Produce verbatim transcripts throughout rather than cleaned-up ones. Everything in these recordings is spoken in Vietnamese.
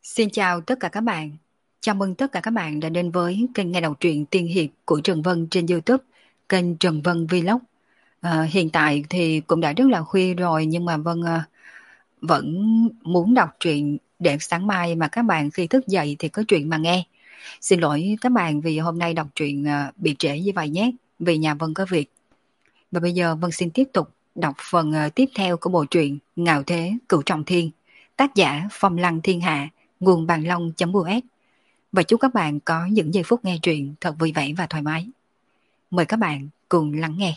Xin chào tất cả các bạn. Chào mừng tất cả các bạn đã đến với kênh nghe đọc truyện tiên hiệp của Trần Vân trên YouTube, kênh Trần Vân Vlog. À, hiện tại thì cũng đã rất là khuya rồi nhưng mà Vân à, vẫn muốn đọc truyện để sáng mai mà các bạn khi thức dậy thì có chuyện mà nghe. Xin lỗi các bạn vì hôm nay đọc truyện à, bị trễ như vậy nhé, vì nhà Vân có việc. Và bây giờ Vân xin tiếp tục đọc phần à, tiếp theo của bộ truyện Ngạo Thế Cửu Trọng Thiên, tác giả Phong Lăng Thiên Hạ, nguồn bàn long.us. Và chúc các bạn có những giây phút nghe truyện thật vui vẻ và thoải mái. Mời các bạn cùng lắng nghe.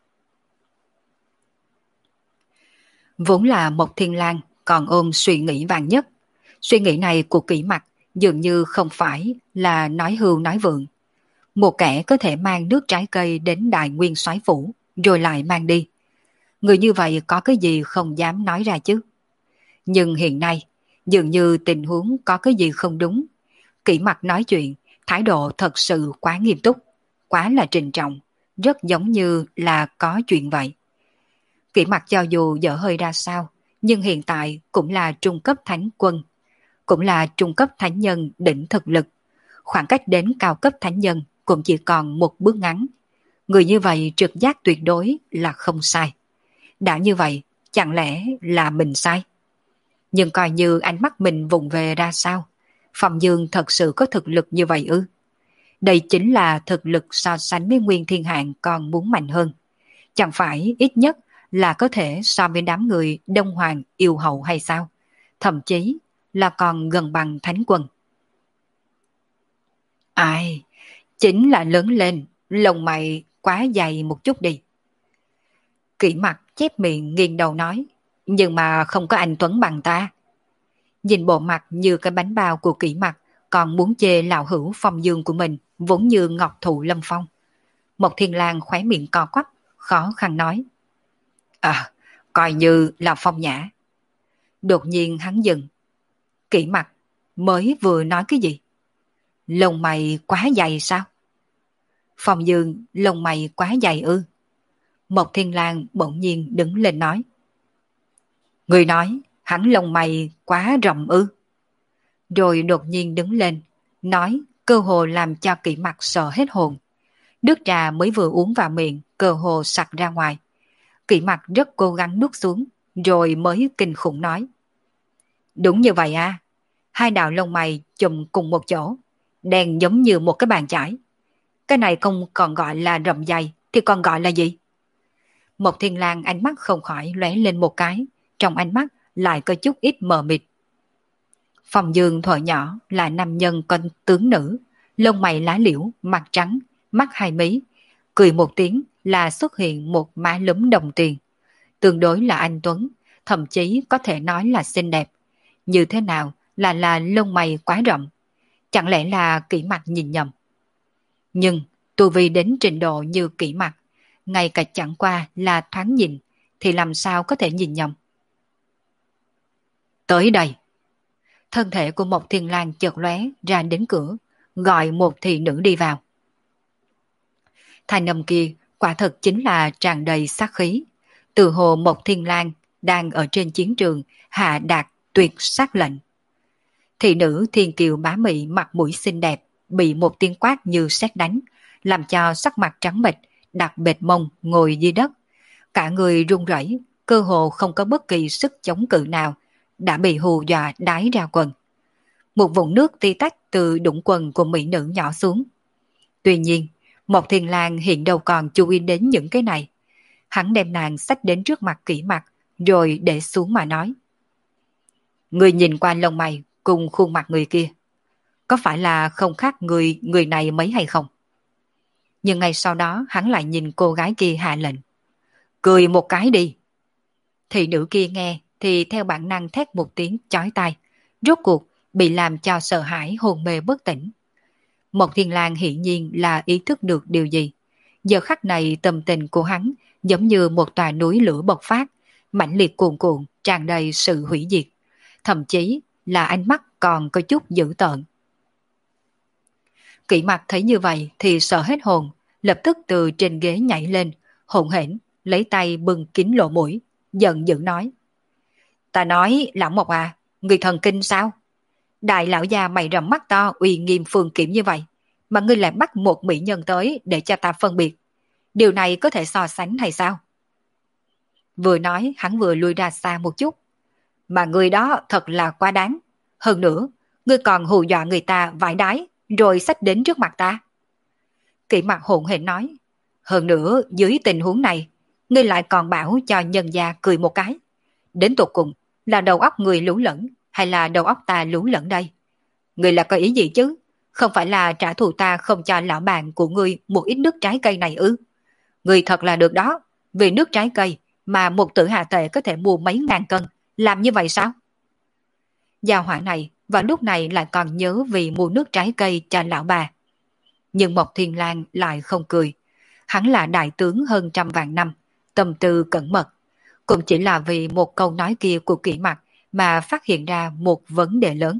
Vốn là một thiên lang còn ôm suy nghĩ vàng nhất. Suy nghĩ này của Kỷ Mặc dường như không phải là nói hưu nói vượng. Một kẻ có thể mang nước trái cây đến Đại Nguyên Soái phủ rồi lại mang đi. Người như vậy có cái gì không dám nói ra chứ. Nhưng hiện nay dường như tình huống có cái gì không đúng. Kỷ Mặc nói chuyện, thái độ thật sự quá nghiêm túc, quá là trịnh trọng, rất giống như là có chuyện vậy. Kỷ Mặc cho dù dở hơi ra sao, nhưng hiện tại cũng là trung cấp thánh quân, cũng là trung cấp thánh nhân đỉnh thực lực. Khoảng cách đến cao cấp thánh nhân cũng chỉ còn một bước ngắn. Người như vậy trực giác tuyệt đối là không sai. Đã như vậy, chẳng lẽ là mình sai? Nhưng coi như ánh mắt mình vùng về ra sao? Phong Dương thật sự có thực lực như vậy ư? Đây chính là thực lực so sánh với Nguyên Thiên Hạng còn muốn mạnh hơn. Chẳng phải ít nhất là có thể so với đám người Đông Hoàng yêu hậu hay sao? Thậm chí là còn gần bằng Thánh Quân. Ai? Chính là lớn lên, lông mày quá dày một chút đi. Kỷ Mặc chép miệng nghiêng đầu nói, nhưng mà không có anh Tuấn bằng ta. Nhìn bộ mặt như cái bánh bao của Kỷ Mặc, còn muốn chê lão hữu Phong Dương của mình vốn như ngọc thụ lâm phong. Một Thiên Lang khóe miệng co quắp, khó khăn nói. À, coi như là Phong Nhã. Đột nhiên hắn dừng. Kỷ Mặc mới vừa nói cái gì? Lông mày quá dày sao? Phong Dương lông mày quá dày ư? Một Thiên Lang bỗng nhiên đứng lên nói. Người nói hắn lông mày quá rộng ư? Rồi đột nhiên đứng lên, nói cơ hồ làm cho Kỷ Mặc sợ hết hồn. Nước trà mới vừa uống vào miệng, cơ hồ sặc ra ngoài. Kỷ Mặc rất cố gắng nuốt xuống, rồi mới kinh khủng nói. Đúng như vậy à, hai đạo lông mày chùm cùng một chỗ, đen giống như một cái bàn chải. Cái này không còn gọi là rậm dày, thì còn gọi là gì? Một Thiên Lang ánh mắt không khỏi lóe lên một cái, trong ánh mắt lại có chút ít mờ mịt. Phong Dương thuở nhỏ là nam nhân con tướng nữ, lông mày lá liễu, mặt trắng, mắt hai mí, cười một tiếng là xuất hiện một má lúm đồng tiền. Tương đối là anh Tuấn, thậm chí có thể nói là xinh đẹp. Như thế nào là là lông mày quá rậm? Chẳng lẽ là Kỷ Mặc nhìn nhầm? Nhưng tu vi đến trình độ như Kỷ Mặc, ngay cả chẳng qua là thoáng nhìn, thì làm sao có thể nhìn nhầm? Tới đây. Thân thể của một Thiên Lang chợt lóe ra đến cửa, gọi một thị nữ đi vào. Thanh âm kia quả thật chính là tràn đầy sát khí. Từ hồ một Thiên Lang đang ở trên chiến trường hạ đạt tuyệt sát lệnh. Thị nữ Thiên Kiều bá mị mặt mũi xinh đẹp bị một tiếng quát như sét đánh, làm cho sắc mặt trắng bệch, đặt bệt mông ngồi dưới đất. Cả người run rẩy, cơ hồ không có bất kỳ sức chống cự nào, đã bị hù dọa đái ra quần. Một vũng nước ti tách từ đũng quần của mỹ nữ nhỏ xuống. Tuy nhiên, một Thiên Lang hiện đâu còn chú ý đến những cái này. Hắn đem nàng xách đến trước mặt Kỷ Mặc, rồi để xuống mà nói. Người nhìn qua lông mày cùng khuôn mặt người kia, có phải là không khác người người này mấy hay không? Nhưng ngay sau đó hắn lại nhìn cô gái kia hạ lệnh. Cười một cái đi. Thị nữ kia nghe thì theo bản năng thét một tiếng chói tai, rốt cuộc bị làm cho sợ hãi hồn mê bất tỉnh. Một Thiên Lang hiển nhiên là ý thức được điều gì. Giờ khắc này tâm tình của hắn giống như một tòa núi lửa bộc phát, mãnh liệt cuồn cuộn, tràn đầy sự hủy diệt. Thậm chí là ánh mắt còn có chút dữ tợn. Kỷ Mặc thấy như vậy thì sợ hết hồn, lập tức từ trên ghế nhảy lên, hỗn hển, lấy tay bưng kín lỗ mũi, giận dữ nói. Ta nói, Lão Mộc à, người thần kinh sao? Đại lão già mày rậm mắt to uy nghiêm phương kiểm như vậy, mà ngươi lại bắt một mỹ nhân tới để cho ta phân biệt. Điều này có thể so sánh hay sao? Vừa nói hắn vừa lui ra xa một chút. Mà ngươi đó thật là quá đáng. Hơn nữa, ngươi còn hù dọa người ta vãi đái, rồi xách đến trước mặt ta. Kỷ mặt hỗn hển nói. Hơn nữa, dưới tình huống này, ngươi lại còn bảo cho nhân gia cười một cái. Đến tột cùng, là đầu óc người lú lẫn, hay là đầu óc ta lú lẫn đây? Ngươi là có ý gì chứ? Không phải là trả thù ta không cho lão bạn của ngươi một ít nước trái cây này ư? Ngươi thật là được đó, vì nước trái cây mà một tử hạ tệ có thể mua mấy ngàn cân, làm như vậy sao? Gia hỏa này vào lúc này lại còn nhớ vì mua nước trái cây cho lão bà. Nhưng Mộc Thiên Lang lại không cười. Hắn là đại tướng hơn trăm vạn năm, tâm tư cẩn mật. Cũng chỉ là vì một câu nói kia của Kỷ Mặc mà phát hiện ra một vấn đề lớn.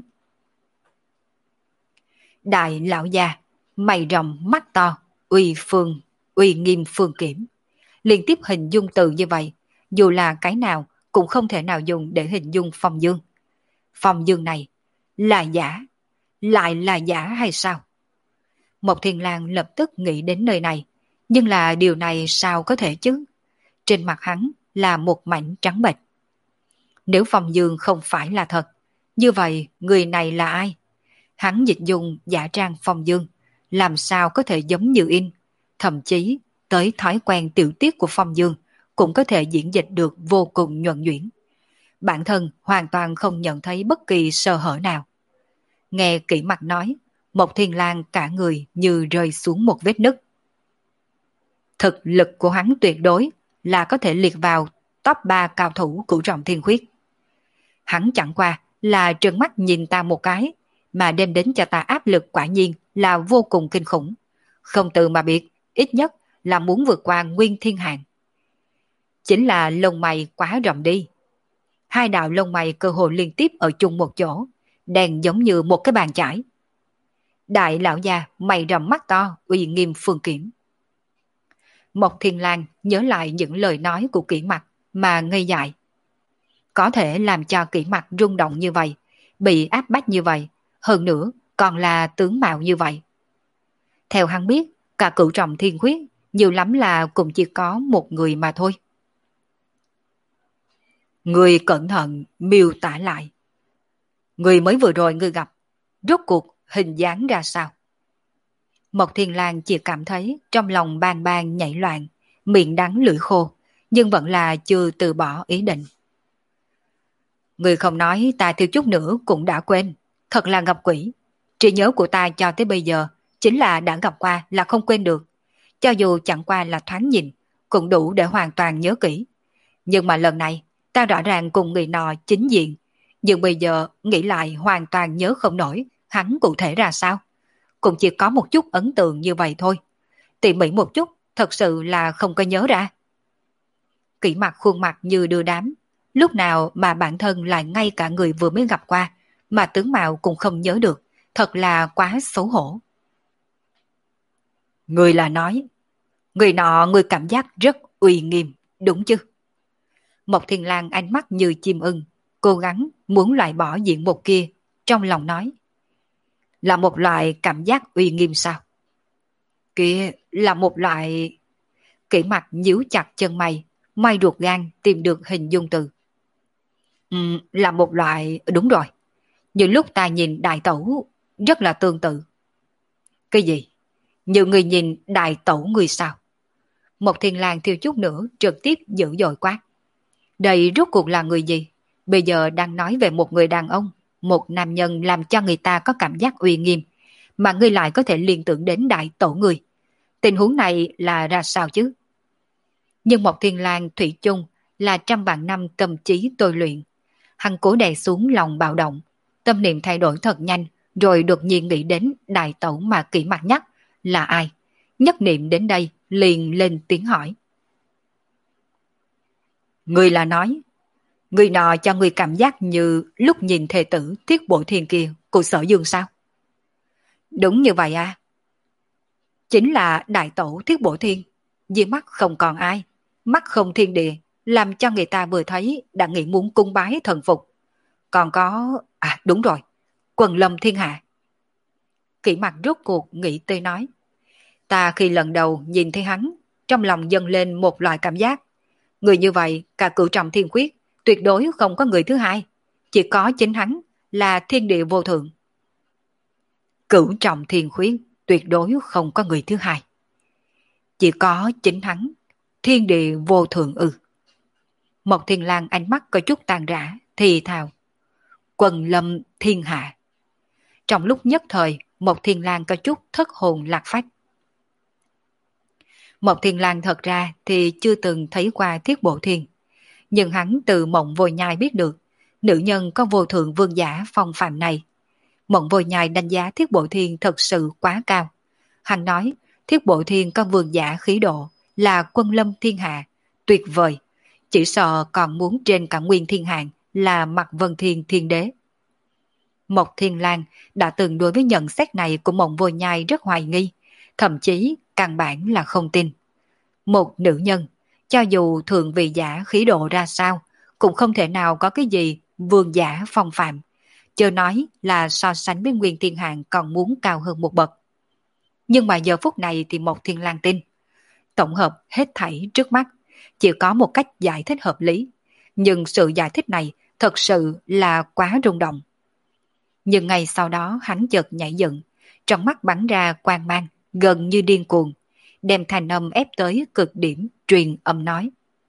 Đại lão già, mày rậm mắt to, uy phương, uy nghiêm phương kiểm. Liên tiếp hình dung từ như vậy, dù là cái nào cũng không thể nào dùng để hình dung Phong Dương. Phong Dương này là giả, lại là giả hay sao? Mộc Thiên Lang lập tức nghĩ đến nơi này, nhưng là điều này sao có thể chứ? Trên mặt hắn là một mảnh trắng bệch. Nếu Phong Dương không phải là thật, như vậy người này là ai? Hắn dịch dùng giả trang Phong Dương, làm sao có thể giống như in, thậm chí tới thói quen tiểu tiết của Phong Dương cũng có thể diễn dịch được vô cùng nhuần nhuyễn. Bản thân hoàn toàn không nhận thấy bất kỳ sơ hở nào. Nghe Kỷ Mặc nói, Mộc Thiên Lang cả người như rơi xuống một vết nứt. Thực lực của hắn tuyệt đối là có thể liệt vào top ba cao thủ cửu trọng thiên khuyết. Hắn chẳng qua là trợn mắt nhìn ta một cái, mà đem đến cho ta áp lực quả nhiên là vô cùng kinh khủng. Không từ mà biệt, ít nhất là muốn vượt qua Nguyên Thiên Hàn. Chính là lông mày quá rậm đi. Hai đạo lông mày cơ hồ liên tiếp ở chung một chỗ, đen giống như một cái bàn chải. Đại lão già mày rậm mắt to, uy nghiêm phương kiểm. Mộc Thiên Lang nhớ lại những lời nói của Kỷ Mặc mà ngây dại. Có thể làm cho Kỷ Mặc rung động như vậy, bị áp bách như vậy, hơn nữa còn là tướng mạo như vậy. Theo hắn biết, cả cửu trọng thiên khuyết nhiều lắm là cũng chỉ có một người mà thôi. Người cẩn thận miêu tả lại. Người mới vừa rồi ngươi gặp, rốt cuộc hình dáng ra sao? Mộc Thiên Lang chỉ cảm thấy trong lòng bang bang nhảy loạn, miệng đắng lưỡi khô, nhưng vẫn là chưa từ bỏ ý định. Người không nói ta thiếu chút nữa cũng đã quên, thật là gặp quỷ. Trí nhớ của ta cho tới bây giờ chính là đã gặp qua là không quên được. Cho dù chẳng qua là thoáng nhìn, cũng đủ để hoàn toàn nhớ kỹ. Nhưng mà lần này, ta rõ ràng cùng người nọ chính diện, nhưng bây giờ nghĩ lại hoàn toàn nhớ không nổi hắn cụ thể ra sao. Cũng chỉ có một chút ấn tượng như vậy thôi. Tỉ mỉ một chút, thật sự là không có nhớ ra. Kỷ Mặc khuôn mặt như đưa đám, lúc nào mà bản thân lại ngay cả người vừa mới gặp qua, mà tướng mạo cũng không nhớ được, thật là quá xấu hổ. Người là nói, người nọ người cảm giác rất uy nghiêm, đúng chứ? Mộc Thiên Lang ánh mắt như chim ưng, cố gắng muốn loại bỏ diện mục kia, trong lòng nói. Là một loại cảm giác uy nghiêm sao? Kia là một loại... Kỷ Mặc nhíu chặt chân mày, may ruột gan tìm được hình dung từ. Ừ, là một loại... Đúng rồi. Những lúc ta nhìn đại tẩu rất là tương tự. Cái gì? Nhiều người nhìn đại tẩu người sao? Một Thiên Lang thiếu chút nữa trực tiếp dữ dội quát. Đây rốt cuộc là người gì? Bây giờ đang nói về một người đàn ông, một nam nhân làm cho người ta có cảm giác uy nghiêm, mà ngươi lại có thể liên tưởng đến đại tổ người. Tình huống này là ra sao chứ? Nhưng một Thiên Lang thủy chung là trăm vạn năm tâm trí tôi luyện. Hắn cố đè xuống lòng bạo động, tâm niệm thay đổi thật nhanh, rồi đột nhiên nghĩ đến đại tổ mà Kỷ Mặc nhắc là ai. Nhất niệm đến đây liền lên tiếng hỏi. Người là nói, người nọ cho người cảm giác như lúc nhìn thề tử Thiết Bộ Thiên kia của Sở Dương sao? Đúng như vậy à? Chính là đại tổ Thiết Bộ Thiên, vì mắt không còn ai, mắt không thiên địa, làm cho người ta vừa thấy đã nghĩ muốn cung bái thần phục. Còn có... À đúng rồi, Quần lâm thiên hạ. Kỷ Mặc rốt cuộc nghĩ tới nói. Ta khi lần đầu nhìn thấy hắn, trong lòng dâng lên một loại cảm giác. Người như vậy, cả cửu trọng thiên quyết, tuyệt đối không có người thứ hai. Chỉ có chính hắn là thiên địa vô thượng. Cửu trọng thiên quyết, tuyệt đối không có người thứ hai. Chỉ có chính hắn, thiên địa vô thượng ư. Mộc Thiên Lang ánh mắt có chút tàn rã, thì thào. Quần lâm thiên hạ. Trong lúc nhất thời, Mộc Thiên Lang có chút thất hồn lạc phách. Mộc Thiên Lang thật ra thì chưa từng thấy qua Thiết Bộ Thiên. Nhưng hắn từ Mộng Vô Nhai biết được, nữ nhân có vô thượng vương giả phong phạm này. Mộng Vô Nhai đánh giá Thiết Bộ Thiên thật sự quá cao. Hắn nói, Thiết Bộ Thiên có vương giả khí độ, là quân lâm thiên hạ, tuyệt vời. Chỉ sợ còn muốn trên cả nguyên thiên hạng là Mạc Vân Thiên Thiên Đế. Mộc Thiên Lang đã từng đối với nhận xét này của Mộng Vô Nhai rất hoài nghi, thậm chí căn bản là không tin. Một nữ nhân, cho dù thượng vị giả khí độ ra sao, cũng không thể nào có cái gì vương giả phong phạm, chớ nói là so sánh với nguyên thiên hạng còn muốn cao hơn một bậc. Nhưng mà giờ phút này thì Mộc Thiên Lang tin. Tổng hợp hết thảy trước mắt, chỉ có một cách giải thích hợp lý, nhưng sự giải thích này thật sự là quá rung động. Nhưng ngay sau đó hắn chợt nhảy dựng, trong mắt bắn ra quang mang, gần như điên cuồng, đem thành âm ép tới cực điểm, truyền âm nói.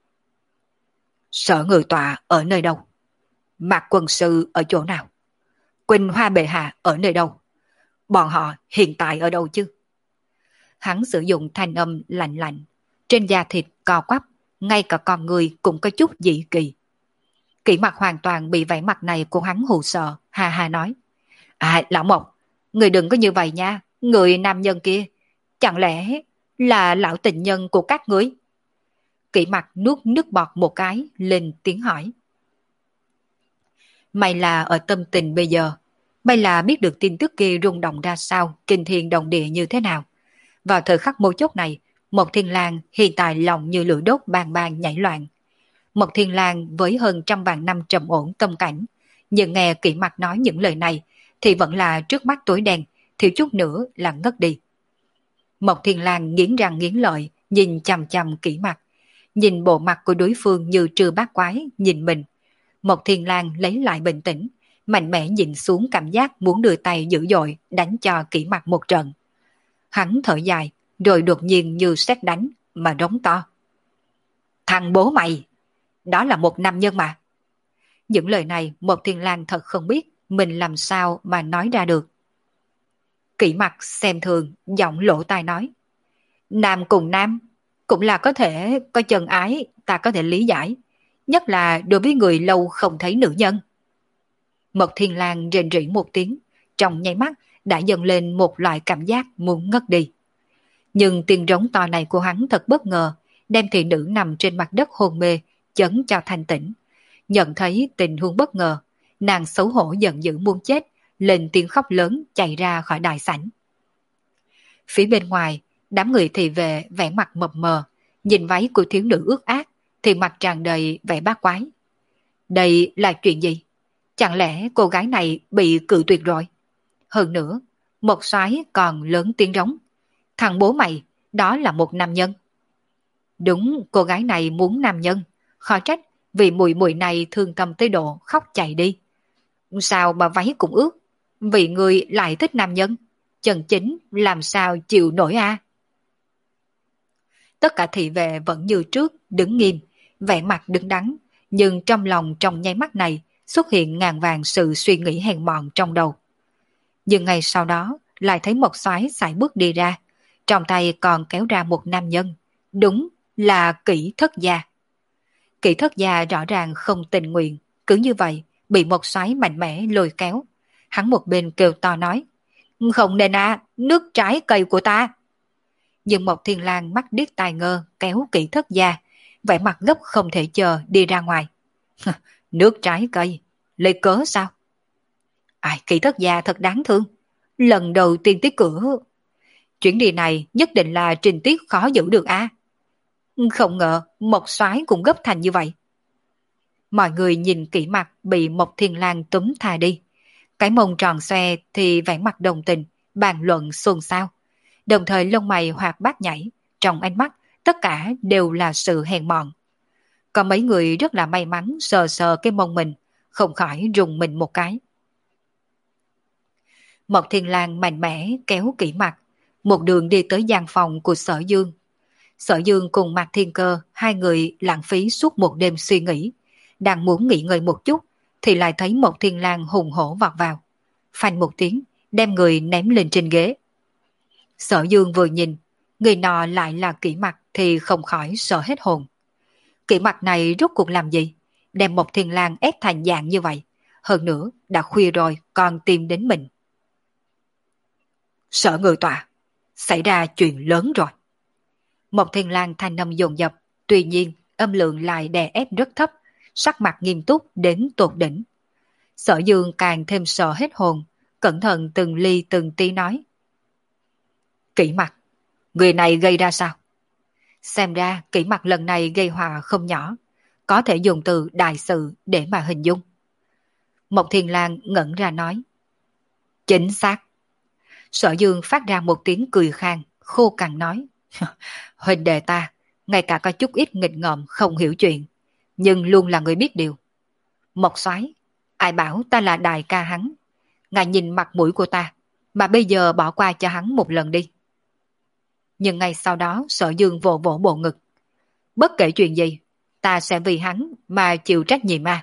Sở Ngự Tọa ở nơi đâu? Mạc Quân Sư ở chỗ nào? Quỳnh Hoa Bệ Hạ ở nơi đâu? Bọn họ hiện tại ở đâu chứ? Hắn sử dụng thanh âm lạnh lạnh, trên da thịt co quắp, ngay cả con người cũng có chút dị kỳ. Kỷ Mặc hoàn toàn bị vẻ mặt này của hắn hù sợ, hà hà nói. À, Lão Mộc, người đừng có như vậy nha, người nam nhân kia, chẳng lẽ là lão tình nhân của các ngươi? Kỷ Mặc nuốt nước bọt một cái, lên tiếng hỏi. May là ở tâm tình bây giờ, may là biết được tin tức kia rung động ra sao, kinh thiên động địa như thế nào. Vào thời khắc mấu chốt này, Mộc Thiên Lang hiện tại lòng như lửa đốt bang bang nhảy loạn. Mộc Thiên Lang với hơn trăm vạn năm trầm ổn tâm cảnh, nhưng nghe Kỷ Mặc nói những lời này, thì vẫn là trước mắt tối đen, thiếu chút nữa là ngất đi. Mộc Thiên Lang nghiến răng nghiến lợi, nhìn chằm chằm Kỷ Mặc, nhìn bộ mặt của đối phương như trư bát quái, nhìn mình. Mộc Thiên Lang lấy lại bình tĩnh, mạnh mẽ nhìn xuống cảm giác muốn đưa tay dữ dội đánh cho Kỷ Mặc một trận. Hắn thở dài, rồi đột nhiên như sét đánh, mà rống to. Thằng bố mày! Đó là một nam nhân mà. Những lời này Mộc Thiên Lang thật không biết mình làm sao mà nói ra được. Kỷ Mặc xem thường, giọng lỗ tai nói. Nam cùng nam, cũng là có thể có chân ái, ta có thể lý giải. Nhất là đối với người lâu không thấy nữ nhân. Mộc Thiên Lang rên rỉ một tiếng, trong nháy mắt đã dâng lên một loại cảm giác muốn ngất đi. Nhưng tiếng rống to này của hắn thật bất ngờ, đem thị nữ nằm trên mặt đất hôn mê, chấn cho thanh tỉnh. Nhận thấy tình huống bất ngờ, nàng xấu hổ giận dữ muốn chết, lên tiếng khóc lớn chạy ra khỏi đại sảnh. Phía bên ngoài, đám người thị vệ vẻ mặt mập mờ, nhìn váy của thiếu nữ ướt át, thì mặt tràn đầy vẻ bát quái. Đây là chuyện gì? Chẳng lẽ cô gái này bị cự tuyệt rồi? Hơn nữa, một soái còn lớn tiếng rống. Thằng bố mày, đó là một nam nhân. Đúng, cô gái này muốn nam nhân, khó trách vì mùi mùi này thương tâm tới độ khóc chạy đi. Sao mà váy cũng ướt? Vì người lại thích nam nhân, chân chính làm sao chịu nổi a? À? Tất cả thị vệ vẫn như trước, đứng nghiêm, vẻ mặt đứng đắn, nhưng trong lòng trong nháy mắt này xuất hiện ngàn vàng sự suy nghĩ hèn mọn trong đầu. Nhưng ngày sau đó lại thấy một soái sải bước đi ra, trong tay còn kéo ra một nam nhân, đúng là Kỷ Thất Gia. Kỷ Thất Gia rõ ràng không tình nguyện, cứ như vậy bị một soái mạnh mẽ lôi kéo. Hắn một bên kêu to nói, không nên à, nước trái cây của ta. Nhưng một Thiên Lang mắt điếc tai ngơ kéo Kỷ Thất Gia, vẻ mặt gấp không thể chờ đi ra ngoài. Nước trái cây, lấy cớ sao? Ai, Kỷ Thất Gia thật đáng thương, lần đầu tiên tới cửa. Chuyến đi này nhất định là trình tiết khó giữ được a. À? Không ngờ một soái cũng gấp thành như vậy. Mọi người nhìn Kỷ Mặc bị một Thiên Lang túm thà đi, Cái mông tròn xoe thì vẻ mặt đồng tình, bàn luận xôn xao. Đồng thời lông mày hoạt bát nhảy, trong ánh mắt tất cả đều là sự hèn mọn. Có mấy người rất là may mắn sờ sờ cái mông mình, không khỏi rùng mình một cái. Mộc Thiên Lang mạnh mẽ kéo Kỷ Mặc, một đường đi tới gian phòng của Sở Dương. Sở Dương cùng Mạc Thiên Cơ, hai người lãng phí suốt một đêm suy nghĩ, đang muốn nghỉ ngơi một chút, thì lại thấy Mộc Thiên Lang hùng hổ vọt vào. Phanh một tiếng, đem người ném lên trên ghế. Sở Dương vừa nhìn, người nọ lại là Kỷ Mặc thì không khỏi sợ hết hồn. Kỷ Mặc này rốt cuộc làm gì? Đem Mộc Thiên Lang ép thành dạng như vậy. Hơn nữa, đã khuya rồi còn tìm đến mình. Sở Ngự Tọa, xảy ra chuyện lớn rồi. Mộc Thiên Lang thanh âm dồn dập, tuy nhiên âm lượng lại đè ép rất thấp, sắc mặt nghiêm túc đến tột đỉnh. Sở Dương càng thêm sợ hết hồn, cẩn thận từng ly từng tí nói. Kỷ Mặc, người này gây ra sao? Xem ra Kỷ Mặc lần này gây họa không nhỏ, có thể dùng từ đại sự để mà hình dung. Mộc Thiên Lang ngẩn ra nói. Chính xác. Sở Dương phát ra một tiếng cười khang, khô cằn nói. Huynh đệ ta, ngay cả có chút ít nghịch ngợm không hiểu chuyện, nhưng luôn là người biết điều. Mộc Soái, ai bảo ta là đại ca hắn? Ngài nhìn mặt mũi của ta, mà bây giờ bỏ qua cho hắn một lần đi. Nhưng ngay sau đó Sở Dương vỗ vỗ bộ ngực. Bất kể chuyện gì, ta sẽ vì hắn mà chịu trách nhiệm mà.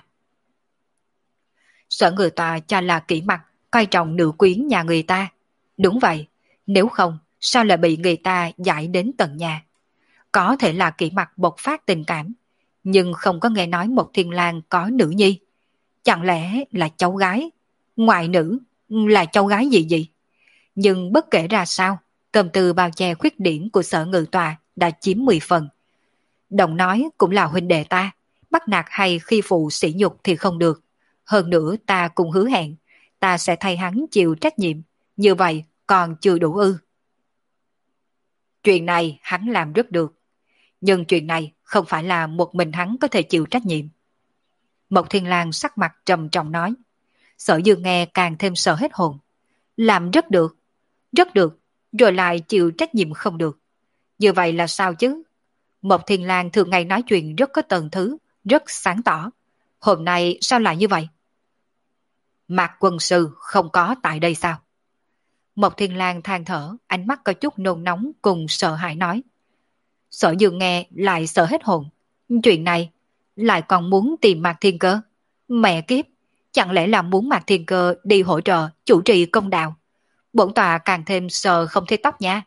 Sở Ngự Tọa cho là Kỷ Mặc coi trọng nữ quyến nhà người ta. Đúng vậy, nếu không sao lại bị người ta giải đến tận nhà. Có thể là Kỷ Mặc bộc phát tình cảm, nhưng không có nghe nói Mộc Thiên Lang có nữ nhi. Chẳng lẽ là cháu gái, ngoại nữ, là cháu gái gì gì? Nhưng bất kể ra sao, tâm tư bao che khuyết điểm của Sở Ngự Tọa đã chiếm mười phần. Đồng nói cũng là huynh đệ ta, bắt nạt hay khi phụ sỉ nhục thì không được. Hơn nữa ta cùng hứa hẹn, ta sẽ thay hắn chịu trách nhiệm, như vậy còn chưa đủ ư. Chuyện này hắn làm rất được, nhưng chuyện này không phải là một mình hắn có thể chịu trách nhiệm. Mộc Thiên Lang sắc mặt trầm trọng nói. Sở Dương nghe càng thêm sợ hết hồn. Làm rất được, rất được, rồi lại chịu trách nhiệm không được. Như vậy là sao chứ? Mộc Thiên Lang thường ngày nói chuyện rất có tầng thứ, rất sáng tỏ. Hôm nay sao lại như vậy? Mạc quân sư không có tại đây sao? Mộc Thiên Lang than thở, ánh mắt có chút nôn nóng cùng sợ hãi nói. Sở Dương nghe lại sợ hết hồn. Chuyện này lại còn muốn tìm Mạc Thiên Cơ. Mẹ kiếp, chẳng lẽ là muốn Mạc Thiên Cơ đi hỗ trợ chủ trì công đạo? Bổn tọa càng thêm sợ không thấy tóc nha.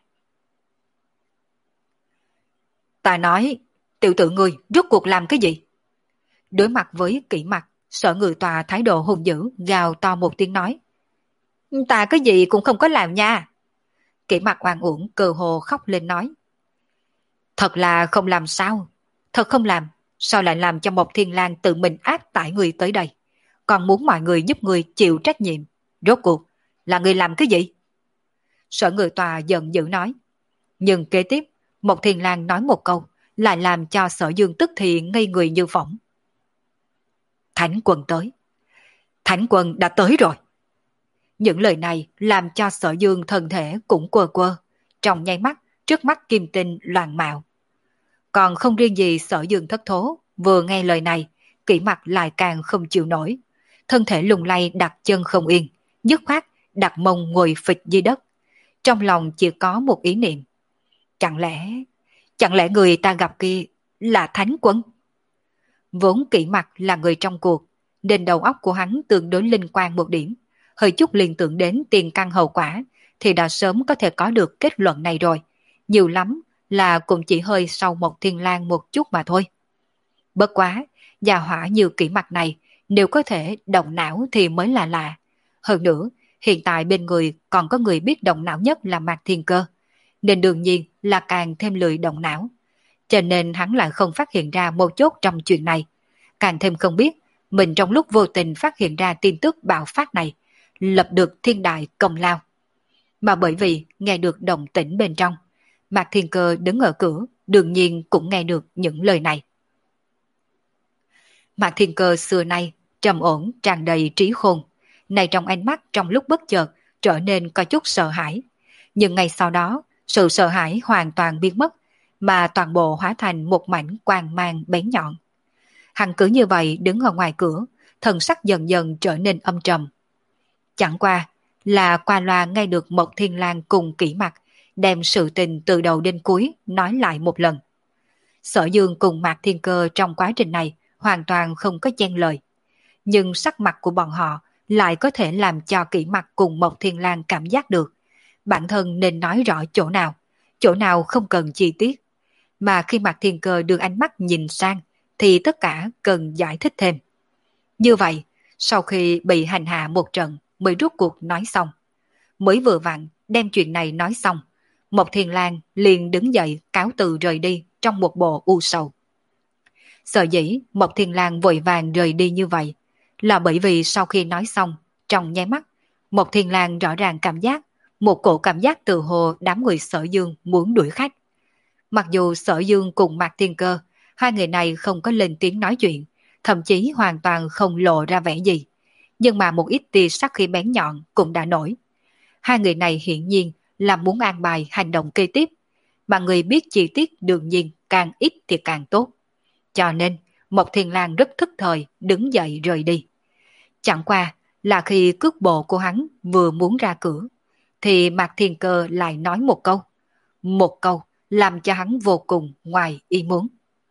Ta nói, tiểu tử ngươi rốt cuộc làm cái gì? Đối mặt với Kỷ Mặc, Sở Ngự Tọa thái độ hùng dữ, gào to một tiếng nói. Ta cái gì cũng không có làm nha. Kỷ Mặc oan uổng cơ hồ khóc lên nói. Thật là không làm sao? Thật không làm, sao lại làm cho Mộc Thiên Lang tự mình áp tải người tới đây? Còn muốn mọi người giúp người chịu trách nhiệm. Rốt cuộc, là người làm cái gì? Sở Ngự Tọa giận dữ nói. Nhưng kế tiếp, Mộc Thiên Lang nói một câu, lại làm cho Sở Dương tức thì ngây người như phỏng. Thánh quân tới. Thánh quân đã tới rồi. Những lời này làm cho Sở Dương thân thể cũng quơ quơ, trong nháy mắt, trước mắt kim tinh loạn mạo. Còn không riêng gì Sở Dương thất thố, vừa nghe lời này, Kỷ Mặc lại càng không chịu nổi. Thân thể lung lay đặt chân không yên, dứt khoát đặt mông ngồi phịch dưới đất. Trong lòng chỉ có một ý niệm. Chẳng lẽ, chẳng lẽ người ta gặp kia là Thánh quân? Vốn Kỷ Mặc là người trong cuộc, nên đầu óc của hắn tương đối linh quan một điểm. Hơi chút liên tưởng đến tiền căn hậu quả, thì đã sớm có thể có được kết luận này rồi. Nhiều lắm là cũng chỉ hơi sau Mộc Thiên Lang một chút mà thôi. Bất quá, gia hỏa như Kỷ Mặc này, nếu có thể động não thì mới là lạ. Hơn nữa, hiện tại bên người còn có người biết động não nhất là Mạc Thiên Cơ, nên đương nhiên là càng thêm lười động não. Cho nên hắn lại không phát hiện ra mấu chốt trong chuyện này. Càng thêm không biết, mình trong lúc vô tình phát hiện ra tin tức bạo phát này, lập được thiên đại công lao. Mà bởi vì nghe được động tĩnh bên trong, Mạc Thiên Cơ đứng ở cửa, đương nhiên cũng nghe được những lời này. Mạc Thiên Cơ xưa nay trầm ổn tràn đầy trí khôn, này trong ánh mắt trong lúc bất chợt trở nên có chút sợ hãi. Nhưng ngay sau đó, sự sợ hãi hoàn toàn biến mất, mà toàn bộ hóa thành một mảnh quang mang bén nhọn. Hắn cứ như vậy đứng ở ngoài cửa, thần sắc dần dần trở nên âm trầm. Chẳng qua là qua loa nghe được Mộc Thiên Lang cùng Kỷ Mặc đem sự tình từ đầu đến cuối nói lại một lần. Sở Dương cùng Mạc Thiên Cơ trong quá trình này hoàn toàn không có chen lời. Nhưng sắc mặt của bọn họ lại có thể làm cho Kỷ Mặc cùng Mộc Thiên Lang cảm giác được bản thân nên nói rõ chỗ nào, chỗ nào không cần chi tiết. Mà khi Mạc Thiên Cơ đưa ánh mắt nhìn sang thì tất cả cần giải thích thêm. Như vậy, sau khi bị hành hạ một trận mới rút cuộc nói xong. Mới vừa vặn đem chuyện này nói xong, Mộc Thiên Lang liền đứng dậy cáo từ rời đi trong một bộ u sầu. Sở dĩ Mộc Thiên Lang vội vàng rời đi như vậy là bởi vì sau khi nói xong, trong nháy mắt, Mộc Thiên Lang rõ ràng cảm giác một cổ cảm giác từ hồ đám người Sở Dương muốn đuổi khách. Mặc dù Sở Dương cùng Mạc Thiên Cơ, hai người này không có lên tiếng nói chuyện, thậm chí hoàn toàn không lộ ra vẻ gì, nhưng mà một ít tia sắc khí bén nhọn cũng đã nổi. Hai người này hiển nhiên là muốn an bài hành động kế tiếp, mà người biết chi tiết đương nhiên càng ít thì càng tốt. Cho nên, Mộc Thiên Lang rất thức thời đứng dậy rời đi. Chẳng qua là khi cước bộ của hắn vừa muốn ra cửa, thì Mạc Thiên Cơ lại nói một câu. Một câu làm cho hắn vô cùng ngoài ý muốn.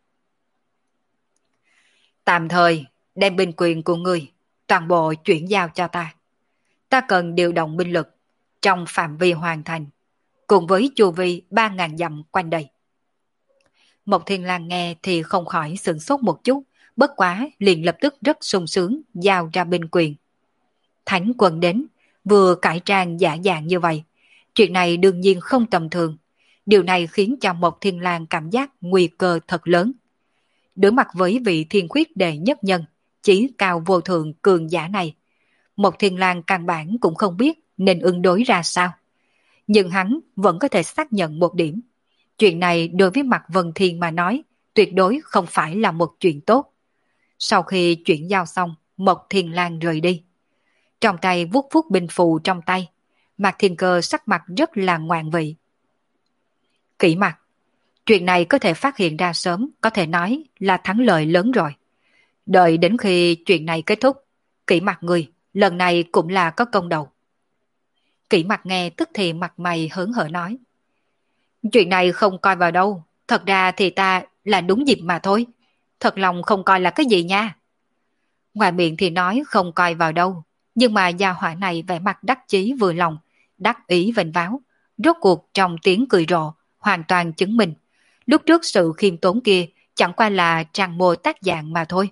Tạm thời, đem binh quyền của ngươi, toàn bộ chuyển giao cho ta. Ta cần điều động binh lực trong phạm vi hoàn thành, cùng với chu vi ba ngàn dặm quanh đây. Mộc Thiên Lang nghe thì không khỏi sửng sốt một chút, bất quá liền lập tức rất sung sướng giao ra binh quyền. Thánh quân đến, vừa cải trang giả dạng như vậy. Chuyện này đương nhiên không tầm thường. Điều này khiến cho Mộc Thiên Lang cảm giác nguy cơ thật lớn. Đối mặt với vị thiên khuyết đệ nhất nhân, chí cao vô thượng cường giả này, Mộc Thiên Lang căn bản cũng không biết nên ứng đối ra sao. Nhưng hắn vẫn có thể xác nhận một điểm. Chuyện này đối với Mạc Vân Thiên mà nói, tuyệt đối không phải là một chuyện tốt. Sau khi chuyển giao xong, Mộc Thiên Lang rời đi. Trong tay vuốt vuốt binh phù trong tay, Mạc Thiên Cơ sắc mặt rất là ngoạn vị. Kỷ Mặc, chuyện này có thể phát hiện ra sớm, có thể nói là thắng lợi lớn rồi. Đợi đến khi chuyện này kết thúc, Kỷ Mặc người, lần này cũng là có công đầu. Kỷ Mặc nghe tức thì mặt mày hớn hở nói. Chuyện này không coi vào đâu, thật ra thì ta là đúng dịp mà thôi. Thật lòng không coi là cái gì nha. Ngoài miệng thì nói không coi vào đâu, nhưng mà gia hỏa này vẻ mặt đắc chí vừa lòng, đắc ý vênh váo, rốt cuộc trong tiếng cười rộ, hoàn toàn chứng minh. Lúc trước sự khiêm tốn kia chẳng qua là trang mô tác dạng mà thôi.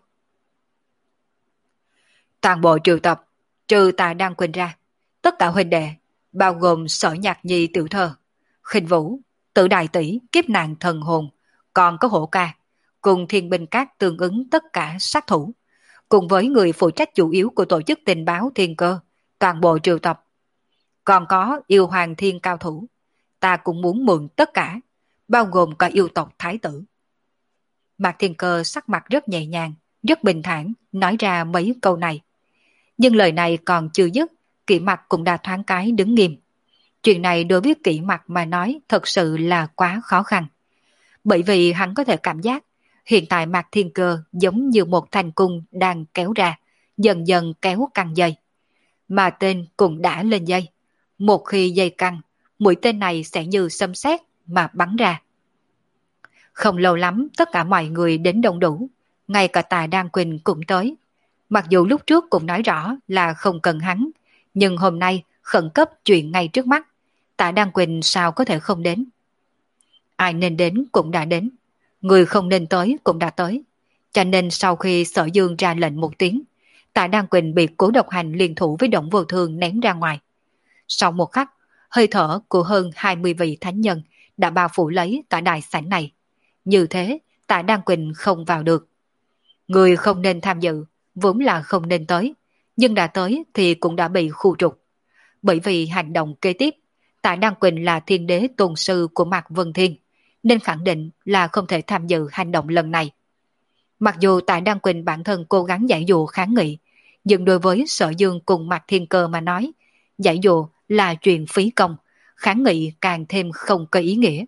Toàn bộ triệu tập, trừ Tạ Đăng Quỳnh ra, tất cả huynh đệ, bao gồm Sở Nhạc Nhi tiểu thơ, Khinh Vũ, Tử Đại Tỷ, Kiếp Nạn Thần Hồn, còn có Hổ Ca, cùng thiên binh các tương ứng tất cả sát thủ, cùng với người phụ trách chủ yếu của tổ chức tình báo Thiên Cơ, toàn bộ triệu tập. Còn có yêu hoàng thiên cao thủ, ta cũng muốn mượn tất cả, bao gồm cả yêu tộc Thái tử. Mạc Thiên Cơ sắc mặt rất nhẹ nhàng, rất bình thản, nói ra mấy câu này. Nhưng lời này còn chưa dứt, Kỷ Mặc cũng đã thoáng cái đứng nghiêm. Chuyện này đối với Kỷ Mặc mà nói thật sự là quá khó khăn. Bởi vì hắn có thể cảm giác hiện tại Mạc Thiên Cơ giống như một thanh cung đang kéo ra, dần dần kéo căng dây. Mà tên cũng đã lên dây. Một khi dây căng, mũi tên này sẽ như sấm sét mà bắn ra. Không lâu lắm tất cả mọi người đến đông đủ, ngay cả Tạ Đan Quỳnh cũng tới. Mặc dù lúc trước cũng nói rõ là không cần hắn, nhưng hôm nay khẩn cấp chuyện ngay trước mắt, Tạ Đan Quỳnh sao có thể không đến. Ai nên đến cũng đã đến, người không nên tới cũng đã tới. Cho nên sau khi Sở Dương ra lệnh một tiếng, Tạ Đan Quỳnh bị Cố Độc Hành liên thủ với Động Vô Thương ném ra ngoài. Sau một khắc, hơi thở của hơn hai mươi vị thánh nhân đã bao phủ lấy cả đại sảnh này. Như thế, Tạ Đan Quỳnh không vào được. Người không nên tham dự, vốn là không nên tới, nhưng đã tới thì cũng đã bị khu trục. Bởi vì hành động kế tiếp, Tạ Đan Quỳnh là thiên đế tôn sư của Mạc Vân Thiên, nên khẳng định là không thể tham dự hành động lần này. Mặc dù Tạ Đan Quỳnh bản thân cố gắng giải dụ kháng nghị, Nhưng đối với Sở Dương cùng Mạc Thiên Cơ mà nói, giải dụ là chuyện phí công, kháng nghị càng thêm không có ý nghĩa.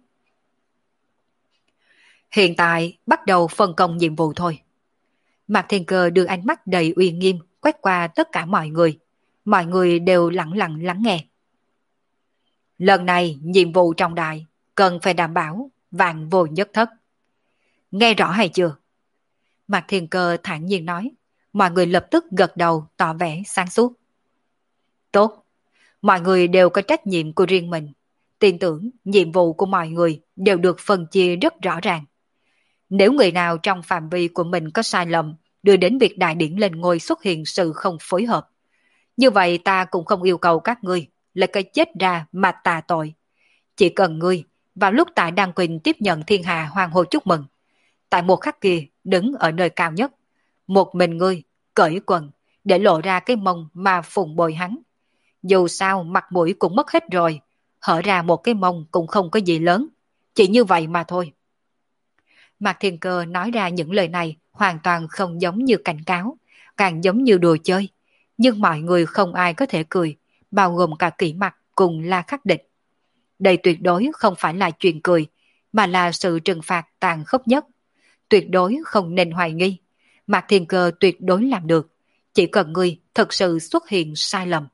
Hiện tại bắt đầu phân công nhiệm vụ thôi. Mạc Thiên Cơ đưa ánh mắt đầy uy nghiêm quét qua tất cả mọi người. Mọi người đều lặng lặng lắng nghe. Lần này nhiệm vụ trọng đại cần phải đảm bảo vạn vô nhất thất. Nghe rõ hay chưa? Mạc Thiên Cơ thản nhiên nói. Mọi người lập tức gật đầu tỏ vẻ sáng suốt. Tốt, mọi người đều có trách nhiệm của riêng mình. Tin tưởng nhiệm vụ của mọi người đều được phân chia rất rõ ràng. Nếu người nào trong phạm vi của mình có sai lầm đưa đến việc đại điển lên ngôi xuất hiện sự không phối hợp, như vậy ta cũng không yêu cầu các ngươi lấy cái chết ra mà tà tội. Chỉ cần ngươi vào lúc tại Đan Quỳnh tiếp nhận thiên hà hoan hô chúc mừng, tại một khắc kia đứng ở nơi cao nhất, một mình ngươi cởi quần để lộ ra cái mông mà phụng bồi hắn. Dù sao mặt mũi cũng mất hết rồi, hở ra một cái mông cũng không có gì lớn, chỉ như vậy mà thôi. Mạc Thiên Cơ nói ra những lời này hoàn toàn không giống như cảnh cáo, càng giống như đùa chơi. Nhưng mọi người không ai có thể cười, bao gồm cả Kỷ Mặc cùng La Khắc Địch. Đây tuyệt đối không phải là chuyện cười, mà là sự trừng phạt tàn khốc nhất. Tuyệt đối không nên hoài nghi. Mạc Thiên Cơ tuyệt đối làm được, chỉ cần ngươi thật sự xuất hiện sai lầm.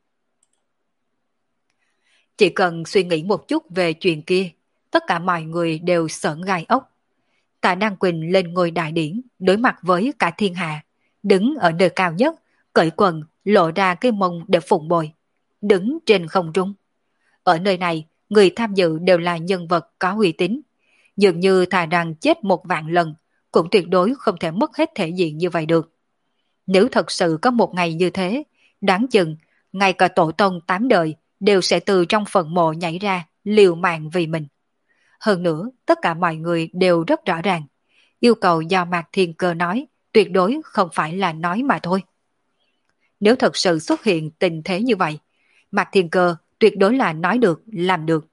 Chỉ cần suy nghĩ một chút về chuyện kia, tất cả mọi người đều sởn gai ốc. Tạ Đăng Quỳnh lên ngôi đại điển, đối mặt với cả thiên hạ, đứng ở nơi cao nhất, cởi quần, lộ ra cái mông để phụng bồi, đứng trên không trung. Ở nơi này, người tham dự đều là nhân vật có uy tín, dường như thà rằng chết một vạn lần, cũng tuyệt đối không thể mất hết thể diện như vậy được. Nếu thật sự có một ngày như thế, đáng chừng, ngay cả tổ tông tám đời đều sẽ từ trong phần mộ nhảy ra, liều mạng vì mình. Hơn nữa, tất cả mọi người đều rất rõ ràng. Yêu cầu do Mạc Thiên Cơ nói, tuyệt đối không phải là nói mà thôi. Nếu thật sự xuất hiện tình thế như vậy, Mạc Thiên Cơ tuyệt đối là nói được, làm được.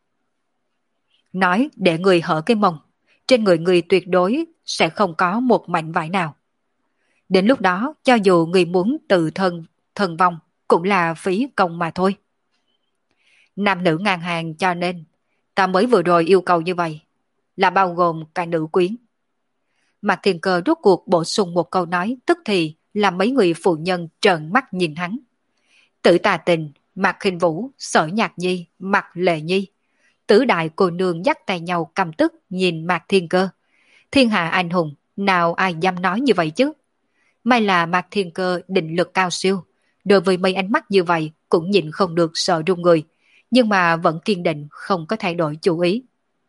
Nói để người hở cái mông, trên người người tuyệt đối sẽ không có một mảnh vải nào. Đến lúc đó, cho dù người muốn tự thân, thân vong, cũng là phí công mà thôi. Nam nữ ngang hàng cho nên, ta mới vừa rồi yêu cầu như vậy, là bao gồm cả nữ quyến. Mạc Thiên Cơ rốt cuộc bổ sung một câu nói, tức thì làm mấy người phụ nhân trợn mắt nhìn hắn. Tử Tà Tình, Mạc Khinh Vũ, Sở Nhạc Nhi, Mạc Lệ Nhi, tứ đại cô nương dắt tay nhau căm tức nhìn Mạc Thiên Cơ. Thiên hạ anh hùng, nào ai dám nói như vậy chứ? May là Mạc Thiên Cơ định lực cao siêu, đối với mấy ánh mắt như vậy cũng nhịn không được sợ run người, nhưng mà vẫn kiên định không có thay đổi chủ ý.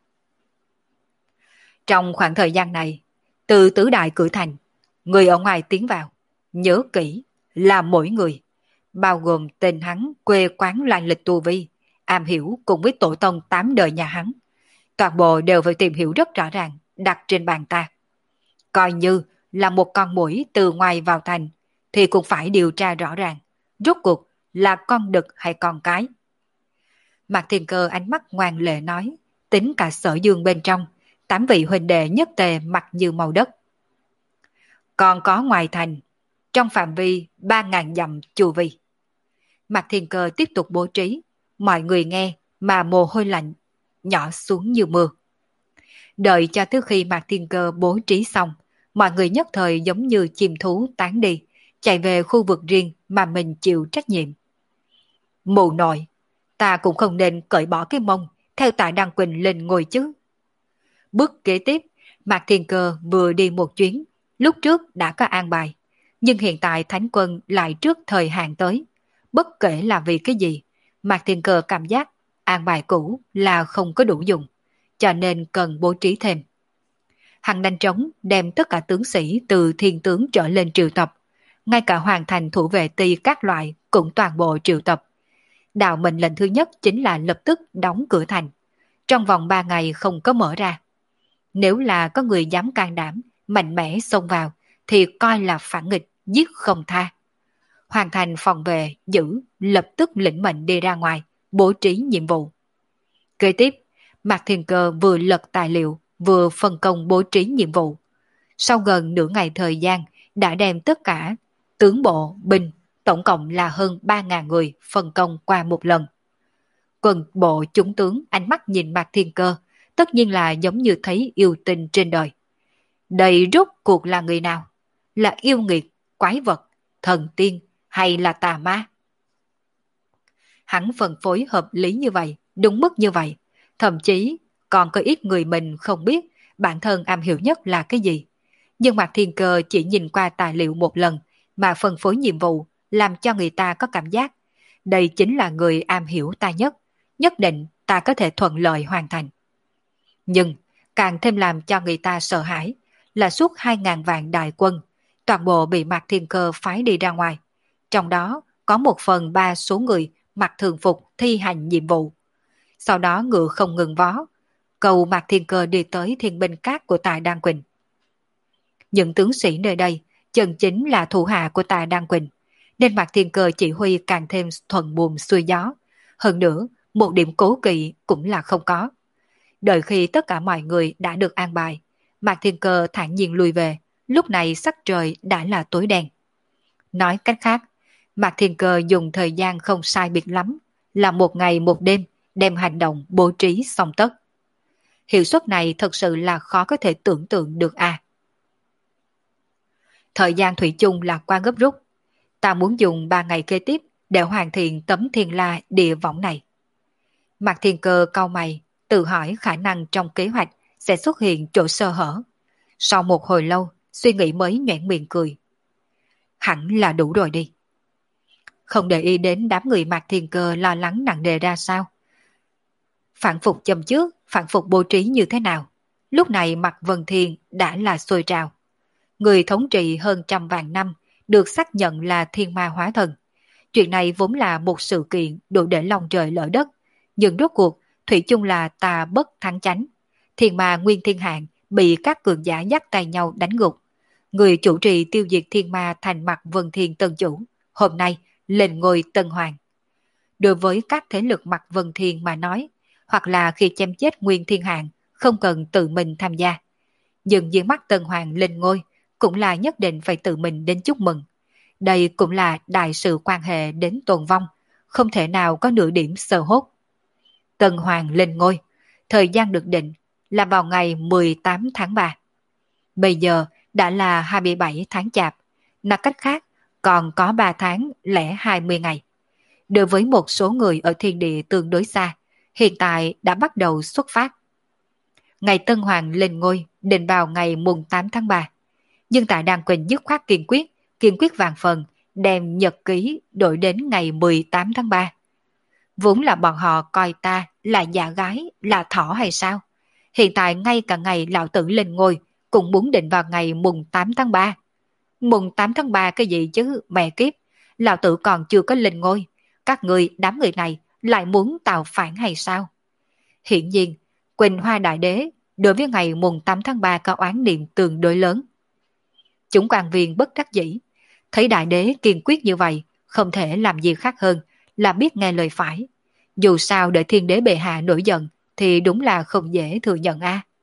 Trong khoảng thời gian này, từ tứ đại cửa thành, người ở ngoài tiến vào, nhớ kỹ là mỗi người, bao gồm tên hắn, quê quán loạn lịch tu vi, am hiểu cùng với tổ tông tám đời nhà hắn. Toàn bộ đều phải tìm hiểu rất rõ ràng, đặt trên bàn ta. Coi như là một con muỗi từ ngoài vào thành, thì cũng phải điều tra rõ ràng, rốt cuộc là con đực hay con cái. Mạc Thiên Cơ ánh mắt ngoan lệ nói, tính cả Sở Dương bên trong, tám vị huynh đệ nhất tề mặt như màu đất. Còn có ngoài thành, trong phạm vi ba ngàn dặm chu vi. Mạc Thiên Cơ tiếp tục bố trí, mọi người nghe mà mồ hôi lạnh, nhỏ xuống như mưa. Đợi cho tới khi Mạc Thiên Cơ bố trí xong, mọi người nhất thời giống như chim thú tán đi, chạy về khu vực riêng mà mình chịu trách nhiệm. Mù nội, ta cũng không nên cởi bỏ cái mông, theo Tạ Đăng Quỳnh lên ngồi chứ. Bước kế tiếp, Mạc Thiên Cơ vừa đi một chuyến, lúc trước đã có an bài, nhưng hiện tại Thánh Quân lại trước thời hạn tới. Bất kể là vì cái gì, Mạc Thiên Cơ cảm giác an bài cũ là không có đủ dùng, cho nên cần bố trí thêm. Hắn nhanh chóng đem tất cả tướng sĩ từ thiên tướng trở lên triệu tập, ngay cả hoàn thành thủ vệ ty các loại cũng toàn bộ triệu tập. Đạo mệnh lệnh thứ nhất chính là lập tức đóng cửa thành, trong vòng ba ngày không có mở ra. Nếu là có người dám can đảm, mạnh mẽ xông vào, thì coi là phản nghịch, giết không tha. Hoàn thành phòng vệ, giữ, lập tức lĩnh mệnh đi ra ngoài, bố trí nhiệm vụ. Kế tiếp, Mạc Thiên Cơ vừa lật tài liệu, vừa phân công bố trí nhiệm vụ. Sau gần nửa ngày thời gian, đã đem tất cả Tướng bộ, binh, tổng cộng là hơn ba ngàn người phân công qua một lần. Quân bộ chúng tướng ánh mắt nhìn Mạc Thiên Cơ, tất nhiên là giống như thấy yêu tinh trên đời. Đây rốt cuộc là người nào? Là yêu nghiệt, quái vật, thần tiên hay là tà ma? Hắn phân phối hợp lý như vậy, đúng mức như vậy, thậm chí còn có ít người mình không biết bản thân am hiểu nhất là cái gì. Nhưng Mạc Thiên Cơ chỉ nhìn qua tài liệu một lần mà phân phối nhiệm vụ, làm cho người ta có cảm giác đây chính là người am hiểu ta nhất, nhất định ta có thể thuận lợi hoàn thành. Nhưng càng thêm làm cho người ta sợ hãi là suốt hai ngàn vạn đại quân, toàn bộ bị Mạc Thiên Cơ phái đi ra ngoài. Trong đó có một phần ba số người mặc thường phục thi hành nhiệm vụ. Sau đó ngựa không ngừng vó, cầu Mạc Thiên Cơ đi tới thiên binh cát của Tạ Đan Quỳnh. Những tướng sĩ nơi đây chân chính là thủ hạ của Tạ Đan Quỳnh, nên Mạc Thiên Cơ chỉ huy càng thêm thuận buồm xuôi gió. Hơn nữa, một điểm cố kỵ cũng là không có. Đợi khi tất cả mọi người đã được an bài, Mạc Thiên Cơ thản nhiên lui về, lúc này sắc trời đã là tối đen. Nói cách khác, Mạc Thiên Cơ dùng thời gian không sai biệt lắm, là một ngày một đêm, đem hành động bố trí xong tất. Hiệu suất này thật sự là khó có thể tưởng tượng được à. Thời gian thủy chung là qua gấp rút. Ta muốn dùng ba ngày kế tiếp để hoàn thiện tấm thiên la địa võng này. Mạc Thiên Cơ cau mày, tự hỏi khả năng trong kế hoạch sẽ xuất hiện chỗ sơ hở. Sau một hồi lâu, suy nghĩ mới nhoẻn miệng cười. Hẳn là đủ rồi đi. Không để ý đến đám người Mạc Thiên Cơ lo lắng nặng nề ra sao. Phản phục châm trước, phản phục bố trí như thế nào. Lúc này Mạc Vân Thiên đã là sôi trào. Người thống trị hơn trăm vạn năm được xác nhận là thiên ma hóa thần. Chuyện này vốn là một sự kiện đủ để lòng trời lỡ đất. Nhưng rốt cuộc, thủy chung là tà bất thắng chánh. Thiên ma Nguyên Thiên Hạng bị các cường giả dắt tay nhau đánh gục. Người chủ trì tiêu diệt thiên ma thành Mạc Vân Thiên Tân Chủ, hôm nay lên ngôi Tân Hoàng. Đối với các thế lực Mạc Vân Thiên mà nói, hoặc là khi chém chết Nguyên Thiên Hạng, không cần tự mình tham gia. Nhưng dưới mắt Tân Hoàng lên ngôi, cũng là nhất định phải tự mình đến chúc mừng. Đây cũng là đại sự quan hệ đến tồn vong, không thể nào có nửa điểm sơ hốt. Tân Hoàng lên ngôi, thời gian được định là vào ngày mười tám tháng ba. Bây giờ đã là hai mươi bảy tháng Chạp, nói cách khác còn có ba tháng lẻ hai mươi ngày. Đối với một số người ở thiên địa tương đối xa, hiện tại đã bắt đầu xuất phát. Ngày Tân Hoàng lên ngôi định vào ngày mùng tám tháng ba. Nhưng tại Đan Quỳnh dứt khoát kiên quyết, kiên quyết vàng phần, đem nhật ký đổi đến ngày mười tám tháng ba. Vốn là bọn họ coi ta là giả gái, là thỏ hay sao? Hiện tại ngay cả ngày lão tử lên ngôi cũng muốn định vào ngày mùng tám tháng ba. Mùng tám tháng ba cái gì chứ, mẹ kiếp, lão tử còn chưa có lên ngôi. Các người, đám người này lại muốn tạo phản hay sao? Hiện nhiên, Quỳnh Hoa Đại Đế đối với ngày mùng tám tháng ba có oán niệm tương đối lớn. Chúng quan viên bất đắc dĩ, thấy Đại Đế kiên quyết như vậy, không thể làm gì khác hơn là biết nghe lời phải. Dù sao để Thiên Đế bệ hạ nổi giận thì đúng là không dễ thừa nhận a. À.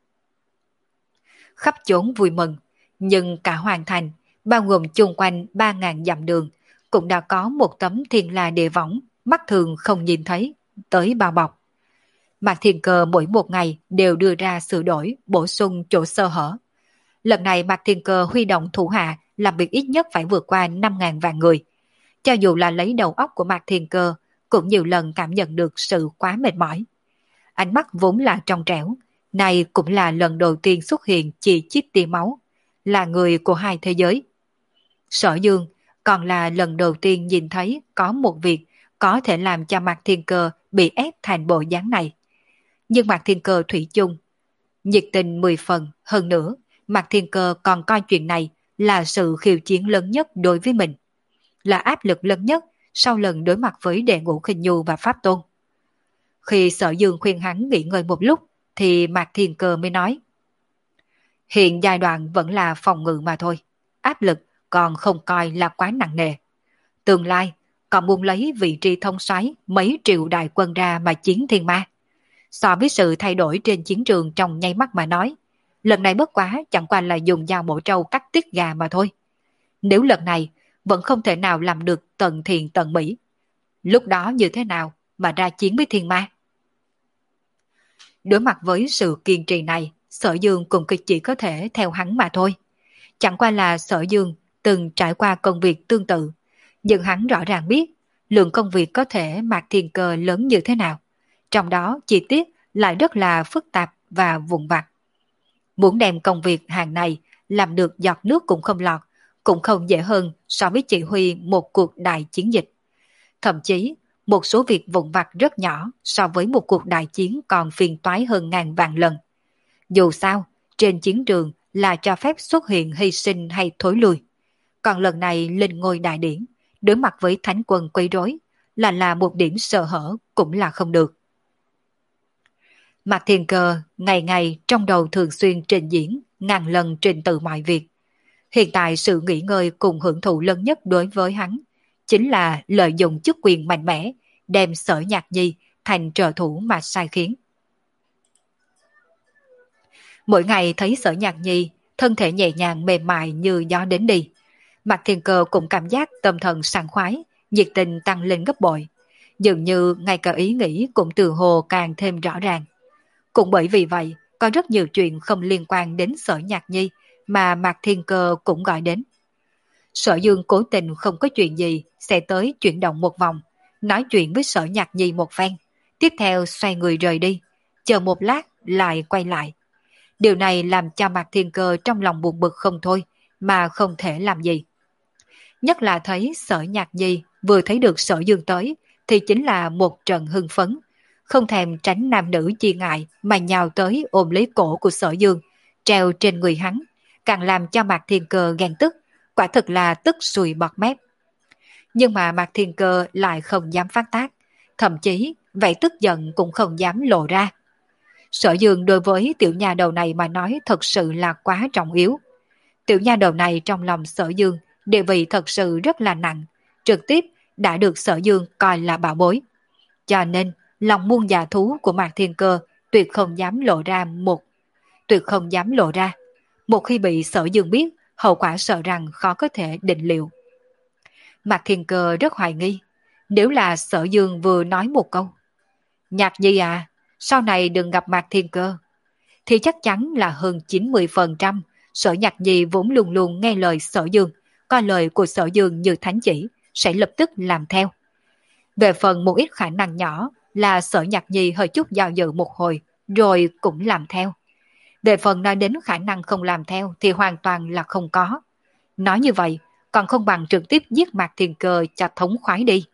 Khắp chốn vui mừng, nhưng cả hoàng thành, bao gồm chung quanh ba ngàn dặm đường, cũng đã có một tấm thiên la địa võng, mắt thường không nhìn thấy, tới bao bọc. Mạc Thiên Cơ mỗi một ngày đều đưa ra sửa đổi, bổ sung chỗ sơ hở. Lần này Mạc Thiên Cơ huy động thủ hạ làm việc ít nhất phải vượt qua năm ngàn vạn người. Cho dù là lấy đầu óc của Mạc Thiên Cơ, cũng nhiều lần cảm nhận được sự quá mệt mỏi. Ánh mắt vốn là trong trẻo, này cũng là lần đầu tiên xuất hiện chỉ chít tia máu, là người của hai thế giới. Sở Dương còn là lần đầu tiên nhìn thấy có một việc có thể làm cho Mạc Thiên Cơ bị ép thành bộ dáng này. Nhưng Mạc Thiên Cơ thủy chung, nhiệt tình mười phần, hơn nữa, Mạc Thiên Cơ còn coi chuyện này là sự khiêu chiến lớn nhất đối với mình, là áp lực lớn nhất sau lần đối mặt với Đệ Ngũ Khinh Nhu và Pháp Tôn. Khi Sở Dương khuyên hắn nghỉ ngơi một lúc, thì Mạc Thiên Cơ mới nói: hiện giai đoạn vẫn là phòng ngự mà thôi, áp lực còn không coi là quá nặng nề. Tương lai còn muốn lấy vị trí thông soái mấy triệu đại quân ra mà chiến thiên ma. So với sự thay đổi trên chiến trường trong nháy mắt mà nói, lần này bất quá chẳng qua là dùng dao bổ trâu cắt tiết gà mà thôi. Nếu lần này vẫn không thể nào làm được tận thiện tận mỹ. Lúc đó như thế nào mà ra chiến với thiên ma? Đối mặt với sự kiên trì này, Sở Dương cũng chỉ có thể theo hắn mà thôi. Chẳng qua là Sở Dương từng trải qua công việc tương tự, nhưng hắn rõ ràng biết lượng công việc có thể Mạc Thiên Cơ lớn như thế nào. Trong đó chi tiết lại rất là phức tạp và vụn vặt. Muốn đem công việc hàng này làm được giọt nước cũng không lọt, cũng không dễ hơn so với chỉ huy một cuộc đại chiến dịch. Thậm chí, một số việc vụn vặt rất nhỏ so với một cuộc đại chiến còn phiền toái hơn ngàn vạn lần. Dù sao, trên chiến trường là cho phép xuất hiện hy sinh hay thối lui. Còn lần này lên ngôi đại điển, đối mặt với thánh quân quấy rối, là là một điểm sơ hở cũng là không được. Mạc Thiên Cơ ngày ngày trong đầu thường xuyên trình diễn ngàn lần trình tự mọi việc. Hiện tại sự nghỉ ngơi cùng hưởng thụ lớn nhất đối với hắn chính là lợi dụng chức quyền mạnh mẽ đem Sở Nhạc Nhi thành trợ thủ mà sai khiến. Mỗi ngày thấy Sở Nhạc Nhi thân thể nhẹ nhàng mềm mại như gió đến đi, Mạc Thiên Cơ cũng cảm giác tâm thần sảng khoái, nhiệt tình tăng lên gấp bội. Dường như ngay cả ý nghĩ cũng từ hồ càng thêm rõ ràng. Cũng bởi vì vậy, có rất nhiều chuyện không liên quan đến Sở Nhạc Nhi mà Mạc Thiên Cơ cũng gọi đến. Sở Dương cố tình không có chuyện gì sẽ tới chuyển động một vòng, nói chuyện với Sở Nhạc Nhi một phen, tiếp theo xoay người rời đi, chờ một lát lại quay lại. Điều này làm cho Mạc Thiên Cơ trong lòng buồn bực không thôi, mà không thể làm gì. Nhất là thấy Sở Nhạc Nhi vừa thấy được Sở Dương tới, thì chính là một trận hưng phấn, không thèm tránh nam nữ chi ngại mà nhào tới ôm lấy cổ của Sở Dương, treo trên người hắn, càng làm cho Mạc Thiên Cơ ghen tức, quả thực là tức sùi bọt mép. Nhưng mà Mạc Thiên Cơ lại không dám phát tác, thậm chí vậy tức giận cũng không dám lộ ra. Sở Dương đối với tiểu nha đầu này mà nói thật sự là quá trọng yếu. Tiểu nha đầu này trong lòng Sở Dương địa vị thật sự rất là nặng, trực tiếp đã được Sở Dương coi là bảo bối. Cho nên lòng muôn dạ thú của Mạc Thiên Cơ tuyệt không dám lộ ra một tuyệt không dám lộ ra. Một khi bị Sở Dương biết, hậu quả sợ rằng khó có thể định liệu. Mạc Thiên Cơ rất hoài nghi, nếu là Sở Dương vừa nói một câu Nhạc Nhi à, sau này đừng gặp Mạc Thiên Cơ, thì chắc chắn là hơn chín mươi phần trăm Sở Nhạc Nhi vốn luôn luôn nghe lời Sở Dương, coi lời của Sở Dương như thánh chỉ, sẽ lập tức làm theo. Về phần một ít khả năng nhỏ là Sở Nhạc Nhi hơi chút do dự một hồi, rồi cũng làm theo. Về phần nói đến khả năng không làm theo thì hoàn toàn là không có. Nói như vậy, còn không bằng trực tiếp giết Mạc Thiên Cơ cho thống khoái đi.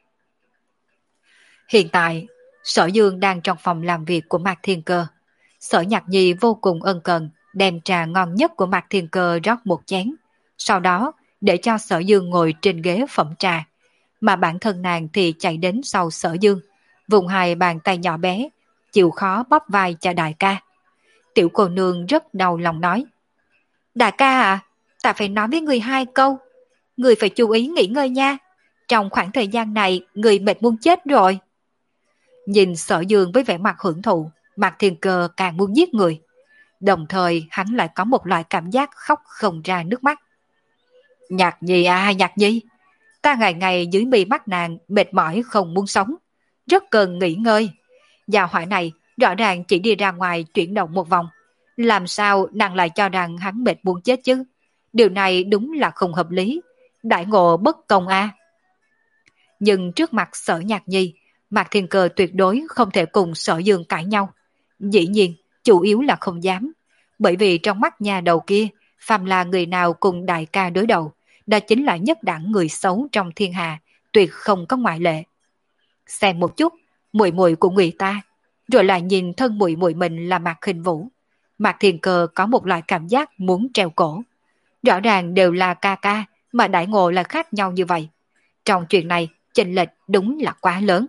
Hiện tại, Sở Dương đang trong phòng làm việc của Mạc Thiên Cơ. Sở Nhạc Nhi vô cùng ân cần, đem trà ngon nhất của Mạc Thiên Cơ rót một chén. Sau đó, để cho Sở Dương ngồi trên ghế phẩm trà. Mà bản thân nàng thì chạy đến sau Sở Dương, vùng hai bàn tay nhỏ bé, chịu khó bóp vai cho đại ca. Tiểu cô nương rất đau lòng nói: Đại ca à, ta phải nói với người hai câu. Người phải chú ý nghỉ ngơi nha. Trong khoảng thời gian này, người mệt muốn chết rồi. Nhìn Sở Dương với vẻ mặt hưởng thụ, Mạc Thiên Cơ càng muốn giết người. Đồng thời hắn lại có một loại cảm giác khóc không ra nước mắt. Nhạc Nhi à, Nhạc Nhi, ta ngày ngày dưới mi mắt nàng mệt mỏi không muốn sống, rất cần nghỉ ngơi. Gia hỏa này rõ ràng chỉ đi ra ngoài chuyển động một vòng, làm sao nàng lại cho rằng hắn mệt muốn chết chứ? Điều này đúng là không hợp lý, đại ngộ bất công a. Nhưng trước mặt Sở Nhạc Nhi, Mạc Thiên Cơ tuyệt đối không thể cùng Sở Dương cãi nhau. Dĩ nhiên, chủ yếu là không dám, bởi vì trong mắt nhà đầu kia, phàm là người nào cùng đại ca đối đầu, đó chính là nhất đẳng người xấu trong thiên hạ, tuyệt không có ngoại lệ. Xem một chút, muội muội của người ta, rồi lại nhìn thân muội muội mình là Mạc Khinh Vũ. Mạc Thiên Cơ có một loại cảm giác muốn treo cổ. Rõ ràng đều là ca ca, mà đại ngộ là khác nhau như vậy. Trong chuyện này, chênh lệch đúng là quá lớn.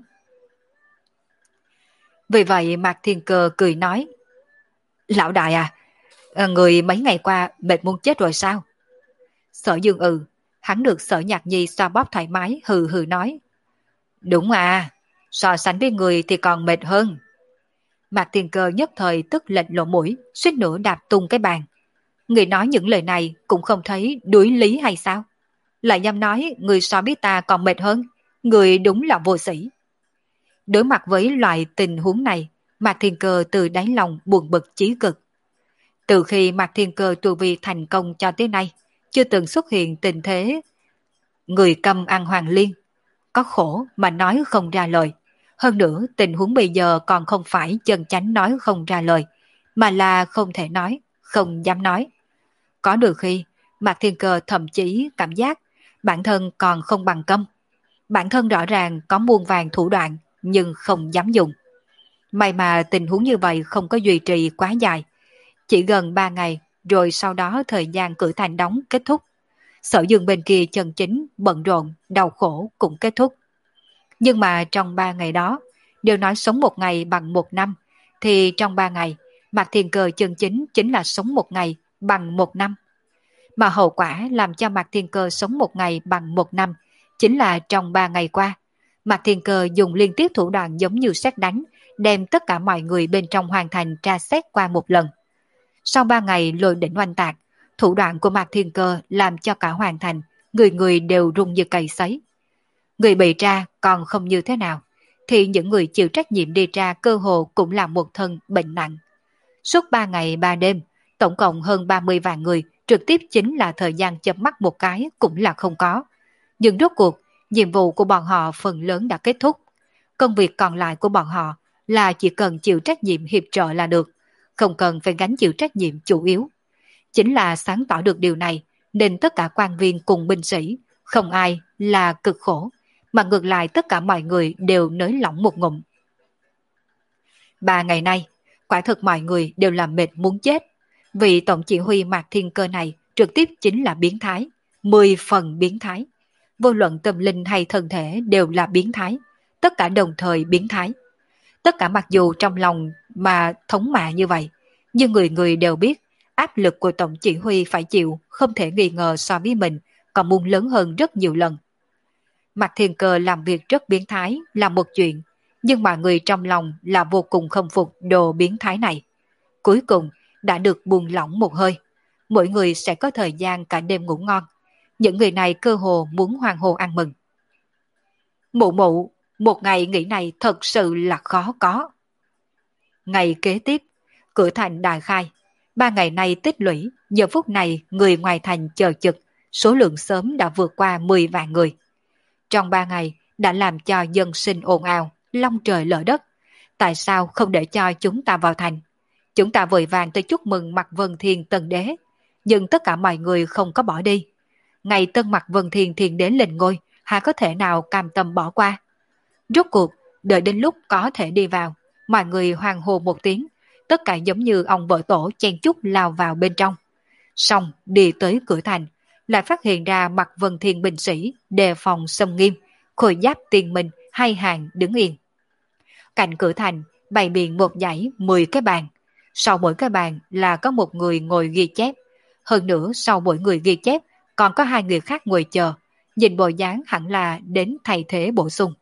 Vì vậy Mạc Thiên Cơ cười nói: Lão đại à, người mấy ngày qua mệt muốn chết rồi sao? Sở Dương ừ, hắn được Sở Nhạc Nhi xoa bóp thoải mái, hừ hừ nói: Đúng à, so sánh với người thì còn mệt hơn. Mạc Thiên Cơ nhất thời tức lệch lộ mũi, suýt nữa đạp tung cái bàn. Người nói những lời này cũng không thấy đuối lý hay sao? lại dám nói người so biết ta còn mệt hơn, người đúng là vô sĩ. Đối mặt với loại tình huống này, Mạc Thiên Cơ từ đáy lòng buồn bực chí cực. Từ khi Mạc Thiên Cơ tu vi thành công cho tới nay, chưa từng xuất hiện tình thế người cầm ăn hoàng liên, có khổ mà nói không ra lời. Hơn nữa tình huống bây giờ còn không phải chân chánh nói không ra lời, mà là không thể nói, không dám nói. Có đôi khi, Mạc Thiên Cơ thậm chí cảm giác bản thân còn không bằng câm. Bản thân rõ ràng có muôn vàng thủ đoạn nhưng không dám dùng. May mà tình huống như vậy không có duy trì quá dài. Chỉ gần ba ngày rồi sau đó thời gian cử thành đóng kết thúc. Sở Dương bên kia chân chính, bận rộn, đau khổ cũng kết thúc. Nhưng mà trong ba ngày đó, đều nói sống một ngày bằng một năm, thì trong ba ngày, Mạc Thiên Cơ chân chính chính là sống một ngày bằng một năm. Mà hậu quả làm cho Mạc Thiên Cơ sống một ngày bằng một năm, chính là trong ba ngày qua, Mạc Thiên Cơ dùng liên tiếp thủ đoạn giống như sét đánh, đem tất cả mọi người bên trong hoàn thành tra xét qua một lần. Sau ba ngày lôi đỉnh oanh tạc, thủ đoạn của Mạc Thiên Cơ làm cho cả hoàn thành, người người đều rung như cầy sấy. Người bị tra còn không như thế nào, thì những người chịu trách nhiệm đi tra cơ hồ cũng là một thân bệnh nặng. Suốt ba ngày ba đêm, tổng cộng hơn ba mươi vạn người, trực tiếp chính là thời gian chớp mắt một cái cũng là không có. Nhưng rốt cuộc, nhiệm vụ của bọn họ phần lớn đã kết thúc. Công việc còn lại của bọn họ là chỉ cần chịu trách nhiệm hiệp trợ là được, không cần phải gánh chịu trách nhiệm chủ yếu. Chính là sáng tỏ được điều này, nên tất cả quan viên cùng binh sĩ, không ai là cực khổ, mà ngược lại tất cả mọi người đều nới lỏng một ngụm. Ba ngày nay, quả thực mọi người đều làm mệt muốn chết, vì tổng chỉ huy Mạc Thiên Cơ này trực tiếp chính là biến thái, mười phần biến thái. Vô luận tâm linh hay thân thể đều là biến thái, tất cả đồng thời biến thái. Tất cả mặc dù trong lòng mà thống mạ như vậy, nhưng người người đều biết áp lực của tổng chỉ huy phải chịu không thể nghi ngờ so với mình còn muốn lớn hơn rất nhiều lần. Mạc Thiên Cơ làm việc rất biến thái là một chuyện, nhưng mà người trong lòng là vô cùng không phục đồ biến thái này. Cuối cùng đã được buông lỏng một hơi, mỗi người sẽ có thời gian cả đêm ngủ ngon. Những người này cơ hồ muốn hoan hô ăn mừng. Mụ mụ, một ngày nghỉ này thật sự là khó có. Ngày kế tiếp, cửa thành đại khai. Ba ngày nay tích lũy, giờ phút này người ngoài thành chờ chực, số lượng sớm đã vượt qua mười vạn người. Trong ba ngày đã làm cho dân sinh ồn ào, long trời lở đất. Tại sao không để cho chúng ta vào thành? Chúng ta vội vàng tới chúc mừng Mạc Vân Thiên Tân Đế, nhưng tất cả mọi người không có bỏ đi. Ngày tân Mạc Vân Thiên Thiên Đế lên ngôi, hà có thể nào cam tâm bỏ qua? Rốt cuộc, đợi đến lúc có thể đi vào, mọi người hoan hô một tiếng, tất cả giống như ông vợ tổ chen chúc lao vào bên trong. Xong đi tới cửa thành, lại phát hiện ra Mạc Vân Thiên binh sĩ đề phòng xâm nghiêm, khôi giáp tiền minh hai hàng đứng yên. Cạnh cửa thành bày biện một dãy mười cái bàn, sau mỗi cái bàn là có một người ngồi ghi chép, hơn nữa sau mỗi người ghi chép còn có hai người khác ngồi chờ, nhìn bộ dáng hẳn là đến thay thế bổ sung.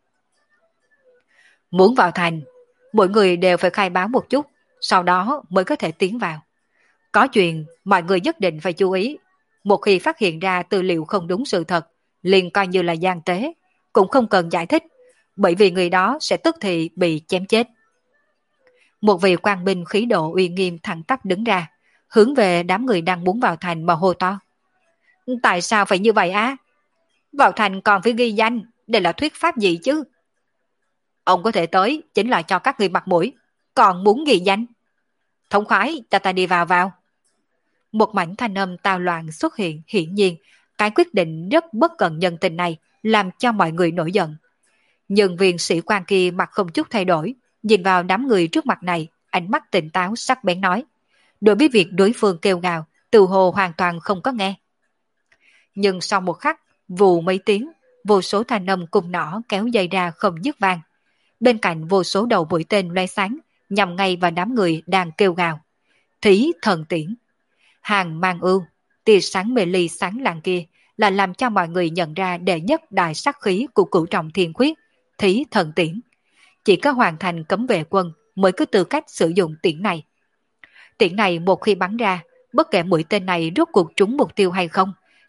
Muốn vào thành, mỗi người đều phải khai báo một chút, sau đó mới có thể tiến vào. Có chuyện mọi người nhất định phải chú ý, một khi phát hiện ra tư liệu không đúng sự thật, liền coi như là gian tế, cũng không cần giải thích, bởi vì người đó sẽ tức thì bị chém chết. Một vị quan binh khí độ uy nghiêm thẳng tắp đứng ra, hướng về đám người đang muốn vào thành mà hô to. Tại sao phải như vậy á? Vào thành còn phải ghi danh, đây là thuyết pháp gì chứ? Ông có thể tới, chính là cho các người mặt mũi, còn muốn ghi danh. Thống khoái, ta ta đi vào vào. Một mảnh thanh âm tào loạn xuất hiện, hiển nhiên, cái quyết định rất bất cận nhân tình này làm cho mọi người nổi giận. Nhưng viên sĩ quan kia mặt không chút thay đổi, nhìn vào đám người trước mặt này, ánh mắt tỉnh táo sắc bén nói. Đối với việc đối phương kêu gào, từ hồ hoàn toàn không có nghe. Nhưng sau một khắc, vù mấy tiếng, vô số thanh âm cùng nỏ kéo dây ra không dứt vang. Bên cạnh vô số đầu mũi tên loe sáng, nhằm ngay vào đám người đang kêu gào. Thí thần tiễn. Hàng mang ưu, tia sáng mê ly sáng lạng kia là làm cho mọi người nhận ra đệ nhất đại sắc khí của cửu trọng thiên khuyết, thí thần tiễn. Chỉ có hoàn thành cấm vệ quân mới có tư cách sử dụng tiễn này. Tiễn này một khi bắn ra, bất kể mũi tên này rốt cuộc trúng mục tiêu hay không,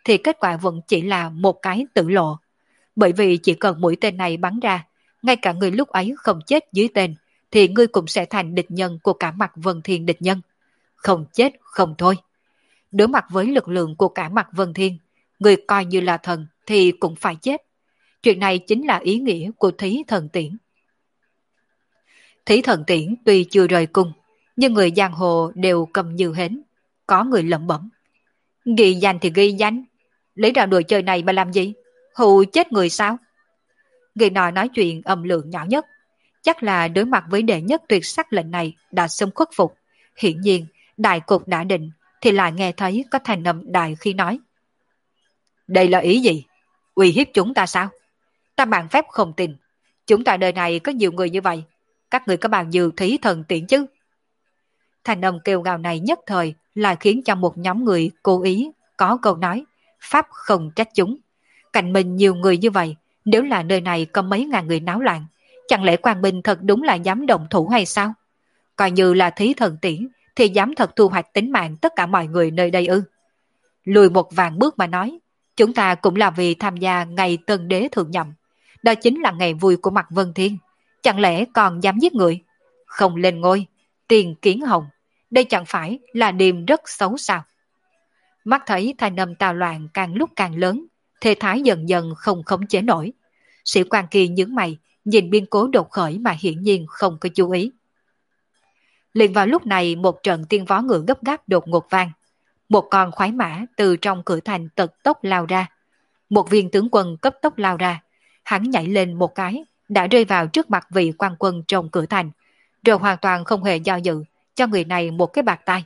thì kết quả vẫn chỉ là một cái tử lộ. Bởi vì chỉ cần mũi tên này bắn ra, ngay cả người lúc ấy không chết dưới tên, thì ngươi cũng sẽ thành địch nhân của cả mặt Vân Thiên địch nhân. Không chết không thôi. Đối mặt với lực lượng của cả mặt Vân Thiên, người coi như là thần thì cũng phải chết. Chuyện này chính là ý nghĩa của Thí Thần Tiễn. Thí Thần Tiễn tuy chưa rời cung, nhưng người giang hồ đều cầm như hến. Có người lẩm bẩm. Ghi danh thì ghi danh, lấy ra đồ chơi này mà làm gì? Hù chết người sao? Người nọ nói chuyện âm lượng nhỏ nhất. Chắc là đối mặt với đệ nhất tuyệt sắc lệnh này đã sớm khuất phục. Hiển nhiên, đại cục đã định, thì lại nghe thấy có thành âm đại khi nói. Đây là ý gì? Uy hiếp chúng ta sao? Ta mạng phép không tin. Chúng ta đời này có nhiều người như vậy. Các người có bao nhiêu Thí Thần Tiễn chứ? Thành âm kêu gào này nhất thời lại khiến cho một nhóm người cố ý có câu nói pháp không trách chúng. Cạnh mình nhiều người như vậy, nếu là nơi này có mấy ngàn người náo loạn, chẳng lẽ Quang Minh thật đúng là dám động thủ hay sao? Coi như là Thí Thần Tiễn thì dám thật thu hoạch tính mạng tất cả mọi người nơi đây ư? Lùi một vạn bước mà nói, chúng ta cũng là vì tham gia ngày Tân Đế thượng nhậm. Đó chính là ngày vui của mặt Vân Thiên. Chẳng lẽ còn dám giết người? Không lên ngôi, tiền kiến hồng. Đây chẳng phải là điềm rất xấu sao? Mắt thấy thanh âm tào loạn càng lúc càng lớn, thế thái dần dần không khống chế nổi. Sĩ quan kia nhướng mày, nhìn biên cố đột khởi mà hiển nhiên không có chú ý. Liền vào lúc này một trận tiên vó ngựa gấp gáp đột ngột vang. Một con khoái mã từ trong cửa thành tật tốc lao ra. Một viên tướng quân cấp tốc lao ra. Hắn nhảy lên một cái, đã rơi vào trước mặt vị quan quân trong cửa thành, rồi hoàn toàn không hề do dự, cho người này một cái bạt tai.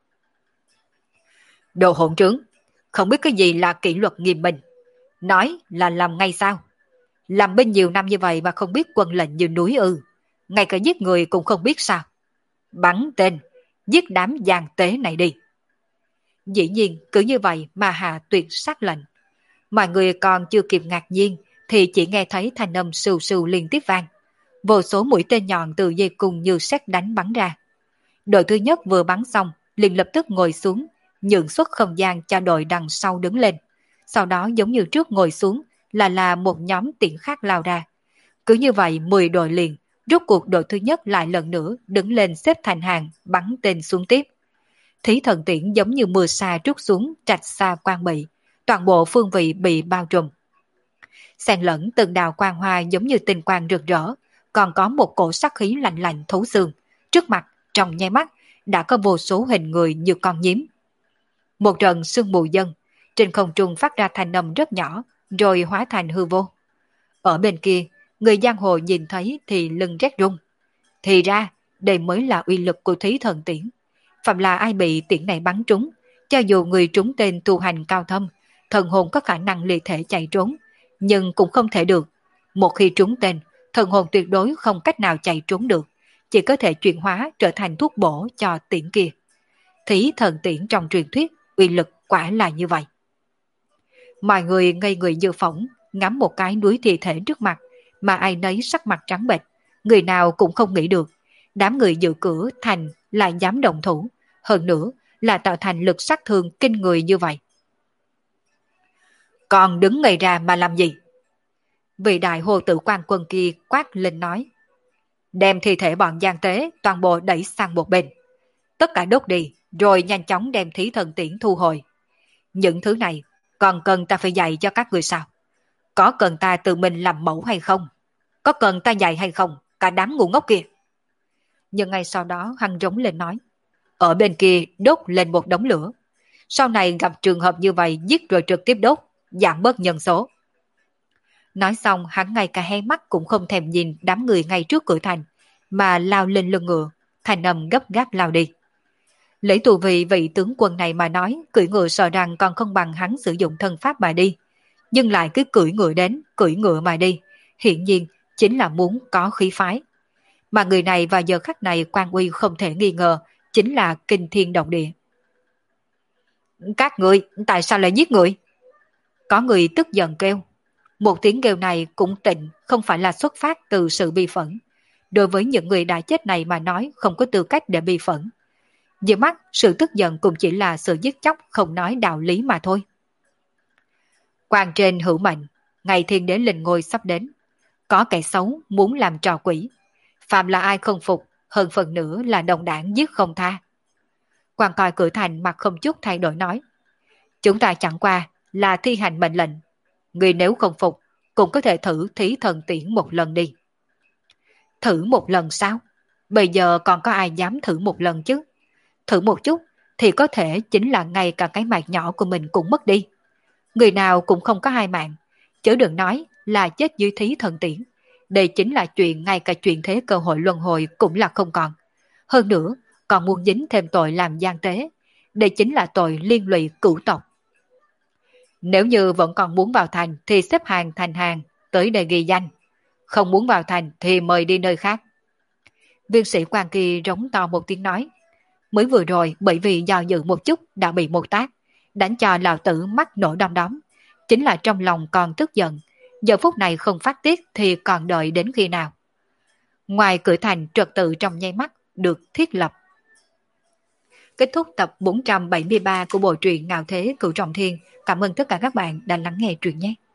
Đồ hỗn trướng, không biết cái gì là kỷ luật nghiêm minh. Nói là làm ngay sao? Làm binh nhiều năm như vậy mà không biết quân lệnh như núi ư? Ngay cả giết người cũng không biết sao? Bắn tên, giết đám giang tế này đi. Dĩ nhiên cứ như vậy mà hạ tuyệt sát lệnh. Mọi người còn chưa kịp ngạc nhiên thì chỉ nghe thấy thanh âm sù sù liên tiếp vang. Vô số mũi tên nhọn từ dây cung như sét đánh bắn ra. Đội thứ nhất vừa bắn xong liền lập tức ngồi xuống, nhượng xuất không gian cho đội đằng sau đứng lên. Sau đó giống như trước ngồi xuống là là một nhóm tiễn khác lao ra. Cứ như vậy mười đội liền, rốt cuộc đội thứ nhất lại lần nữa đứng lên xếp thành hàng bắn tên xuống tiếp. Thí Thần Tiễn giống như mưa sa trút xuống trạch xa quang bị, toàn bộ phương vị bị bao trùm. Xen lẫn từng đào quang hoa giống như tinh quang rực rỡ, còn có một cổ sắc khí lạnh lạnh thấu xương. Trước mặt, trong nháy mắt, đã có vô số hình người như con nhím. Một trận sương mù dâng, trên không trung phát ra thanh âm rất nhỏ, rồi hóa thành hư vô. Ở bên kia, người giang hồ nhìn thấy thì lưng rét run. Thì ra, đây mới là uy lực của Thí Thần Tiễn. Phạm là ai bị tiễn này bắn trúng, cho dù người trúng tên tu hành cao thâm, thần hồn có khả năng ly thể chạy trốn, nhưng cũng không thể được. Một khi trúng tên, thần hồn tuyệt đối không cách nào chạy trốn được, chỉ có thể chuyển hóa trở thành thuốc bổ cho tiễn kia. Thí Thần Tiễn trong truyền thuyết, uy lực quả là như vậy. Mọi người ngây người như phỏng, ngắm một cái núi thi thể trước mặt, mà ai nấy sắc mặt trắng bệch, người nào cũng không nghĩ được. Đám người dự cửa thành lại dám động thủ, hơn nữa là tạo thành lực sát thương kinh người như vậy. Còn đứng ngây ra mà làm gì? Vị đại hồ tử quan quân kia quát lên nói. Đem thi thể bọn gian tế toàn bộ đẩy sang một bên. Tất cả đốt đi, rồi nhanh chóng đem Thí Thần Tiễn thu hồi. Những thứ này còn cần ta phải dạy cho các người sao? Có cần ta tự mình làm mẫu hay không? Có cần ta dạy hay không? Cả đám ngu ngốc kia. Nhưng ngay sau đó hắn rống lên nói. Ở bên kia đốt lên một đống lửa. Sau này gặp trường hợp như vậy giết rồi trực tiếp đốt, giảm bớt nhân số. Nói xong hắn ngay cả hé mắt cũng không thèm nhìn đám người ngay trước cửa thành, mà lao lên lưng ngựa, thành âm gấp gáp lao đi. Lấy tù vị vị tướng quân này mà nói, cưỡi ngựa sợ rằng còn không bằng hắn sử dụng thân pháp mà đi. Nhưng lại cứ cưỡi ngựa đến, cưỡi ngựa mà đi, hiển nhiên chính là muốn có khí phái. Mà người này vào giờ khắc này quan uy không thể nghi ngờ, chính là kinh thiên động địa. Các người, tại sao lại giết người? Có người tức giận kêu. Một tiếng kêu này cũng tịnh, không phải là xuất phát từ sự bi phẫn. Đối với những người đã chết này mà nói không có tư cách để bi phẫn. Dưới mắt, sự tức giận cũng chỉ là sự giết chóc không nói đạo lý mà thôi. Quan trên hữu mệnh, ngày thiên đế linh ngôi sắp đến. Có kẻ xấu muốn làm trò quỷ. Phạm là ai không phục, hơn phần nữa là đồng đảng giết không tha. Quan coi cửa thành mặt không chút thay đổi nói. Chúng ta chẳng qua là thi hành mệnh lệnh. Người nếu không phục, cũng có thể thử thí thần tiễn một lần đi. Thử một lần sao? Bây giờ còn có ai dám thử một lần chứ? Thử một chút thì có thể chính là ngay cả cái mạng nhỏ của mình cũng mất đi. Người nào cũng không có hai mạng, chứ đừng nói là chết dưới thí thần tiễn. Đây chính là chuyện ngay cả chuyện thế cơ hội luân hồi cũng là không còn. Hơn nữa, còn muốn dính thêm tội làm gian tế. Đây chính là tội liên lụy cửu tộc. Nếu như vẫn còn muốn vào thành thì xếp hàng thành hàng, tới đây ghi danh. Không muốn vào thành thì mời đi nơi khác. Viên sĩ quan kia rống to một tiếng nói. Mới vừa rồi bởi vì do dự một chút đã bị một tác, đánh cho lão tử mắt nổ đom đóm. Chính là trong lòng còn tức giận. Giờ phút này không phát tiết thì còn đợi đến khi nào. Ngoài cửa thành trật tự trong nháy mắt được thiết lập. Kết thúc tập bốn trăm bảy mươi ba của bộ truyện Ngạo Thế Cửu Trọng Thiên. Cảm ơn tất cả các bạn đã lắng nghe truyện nhé.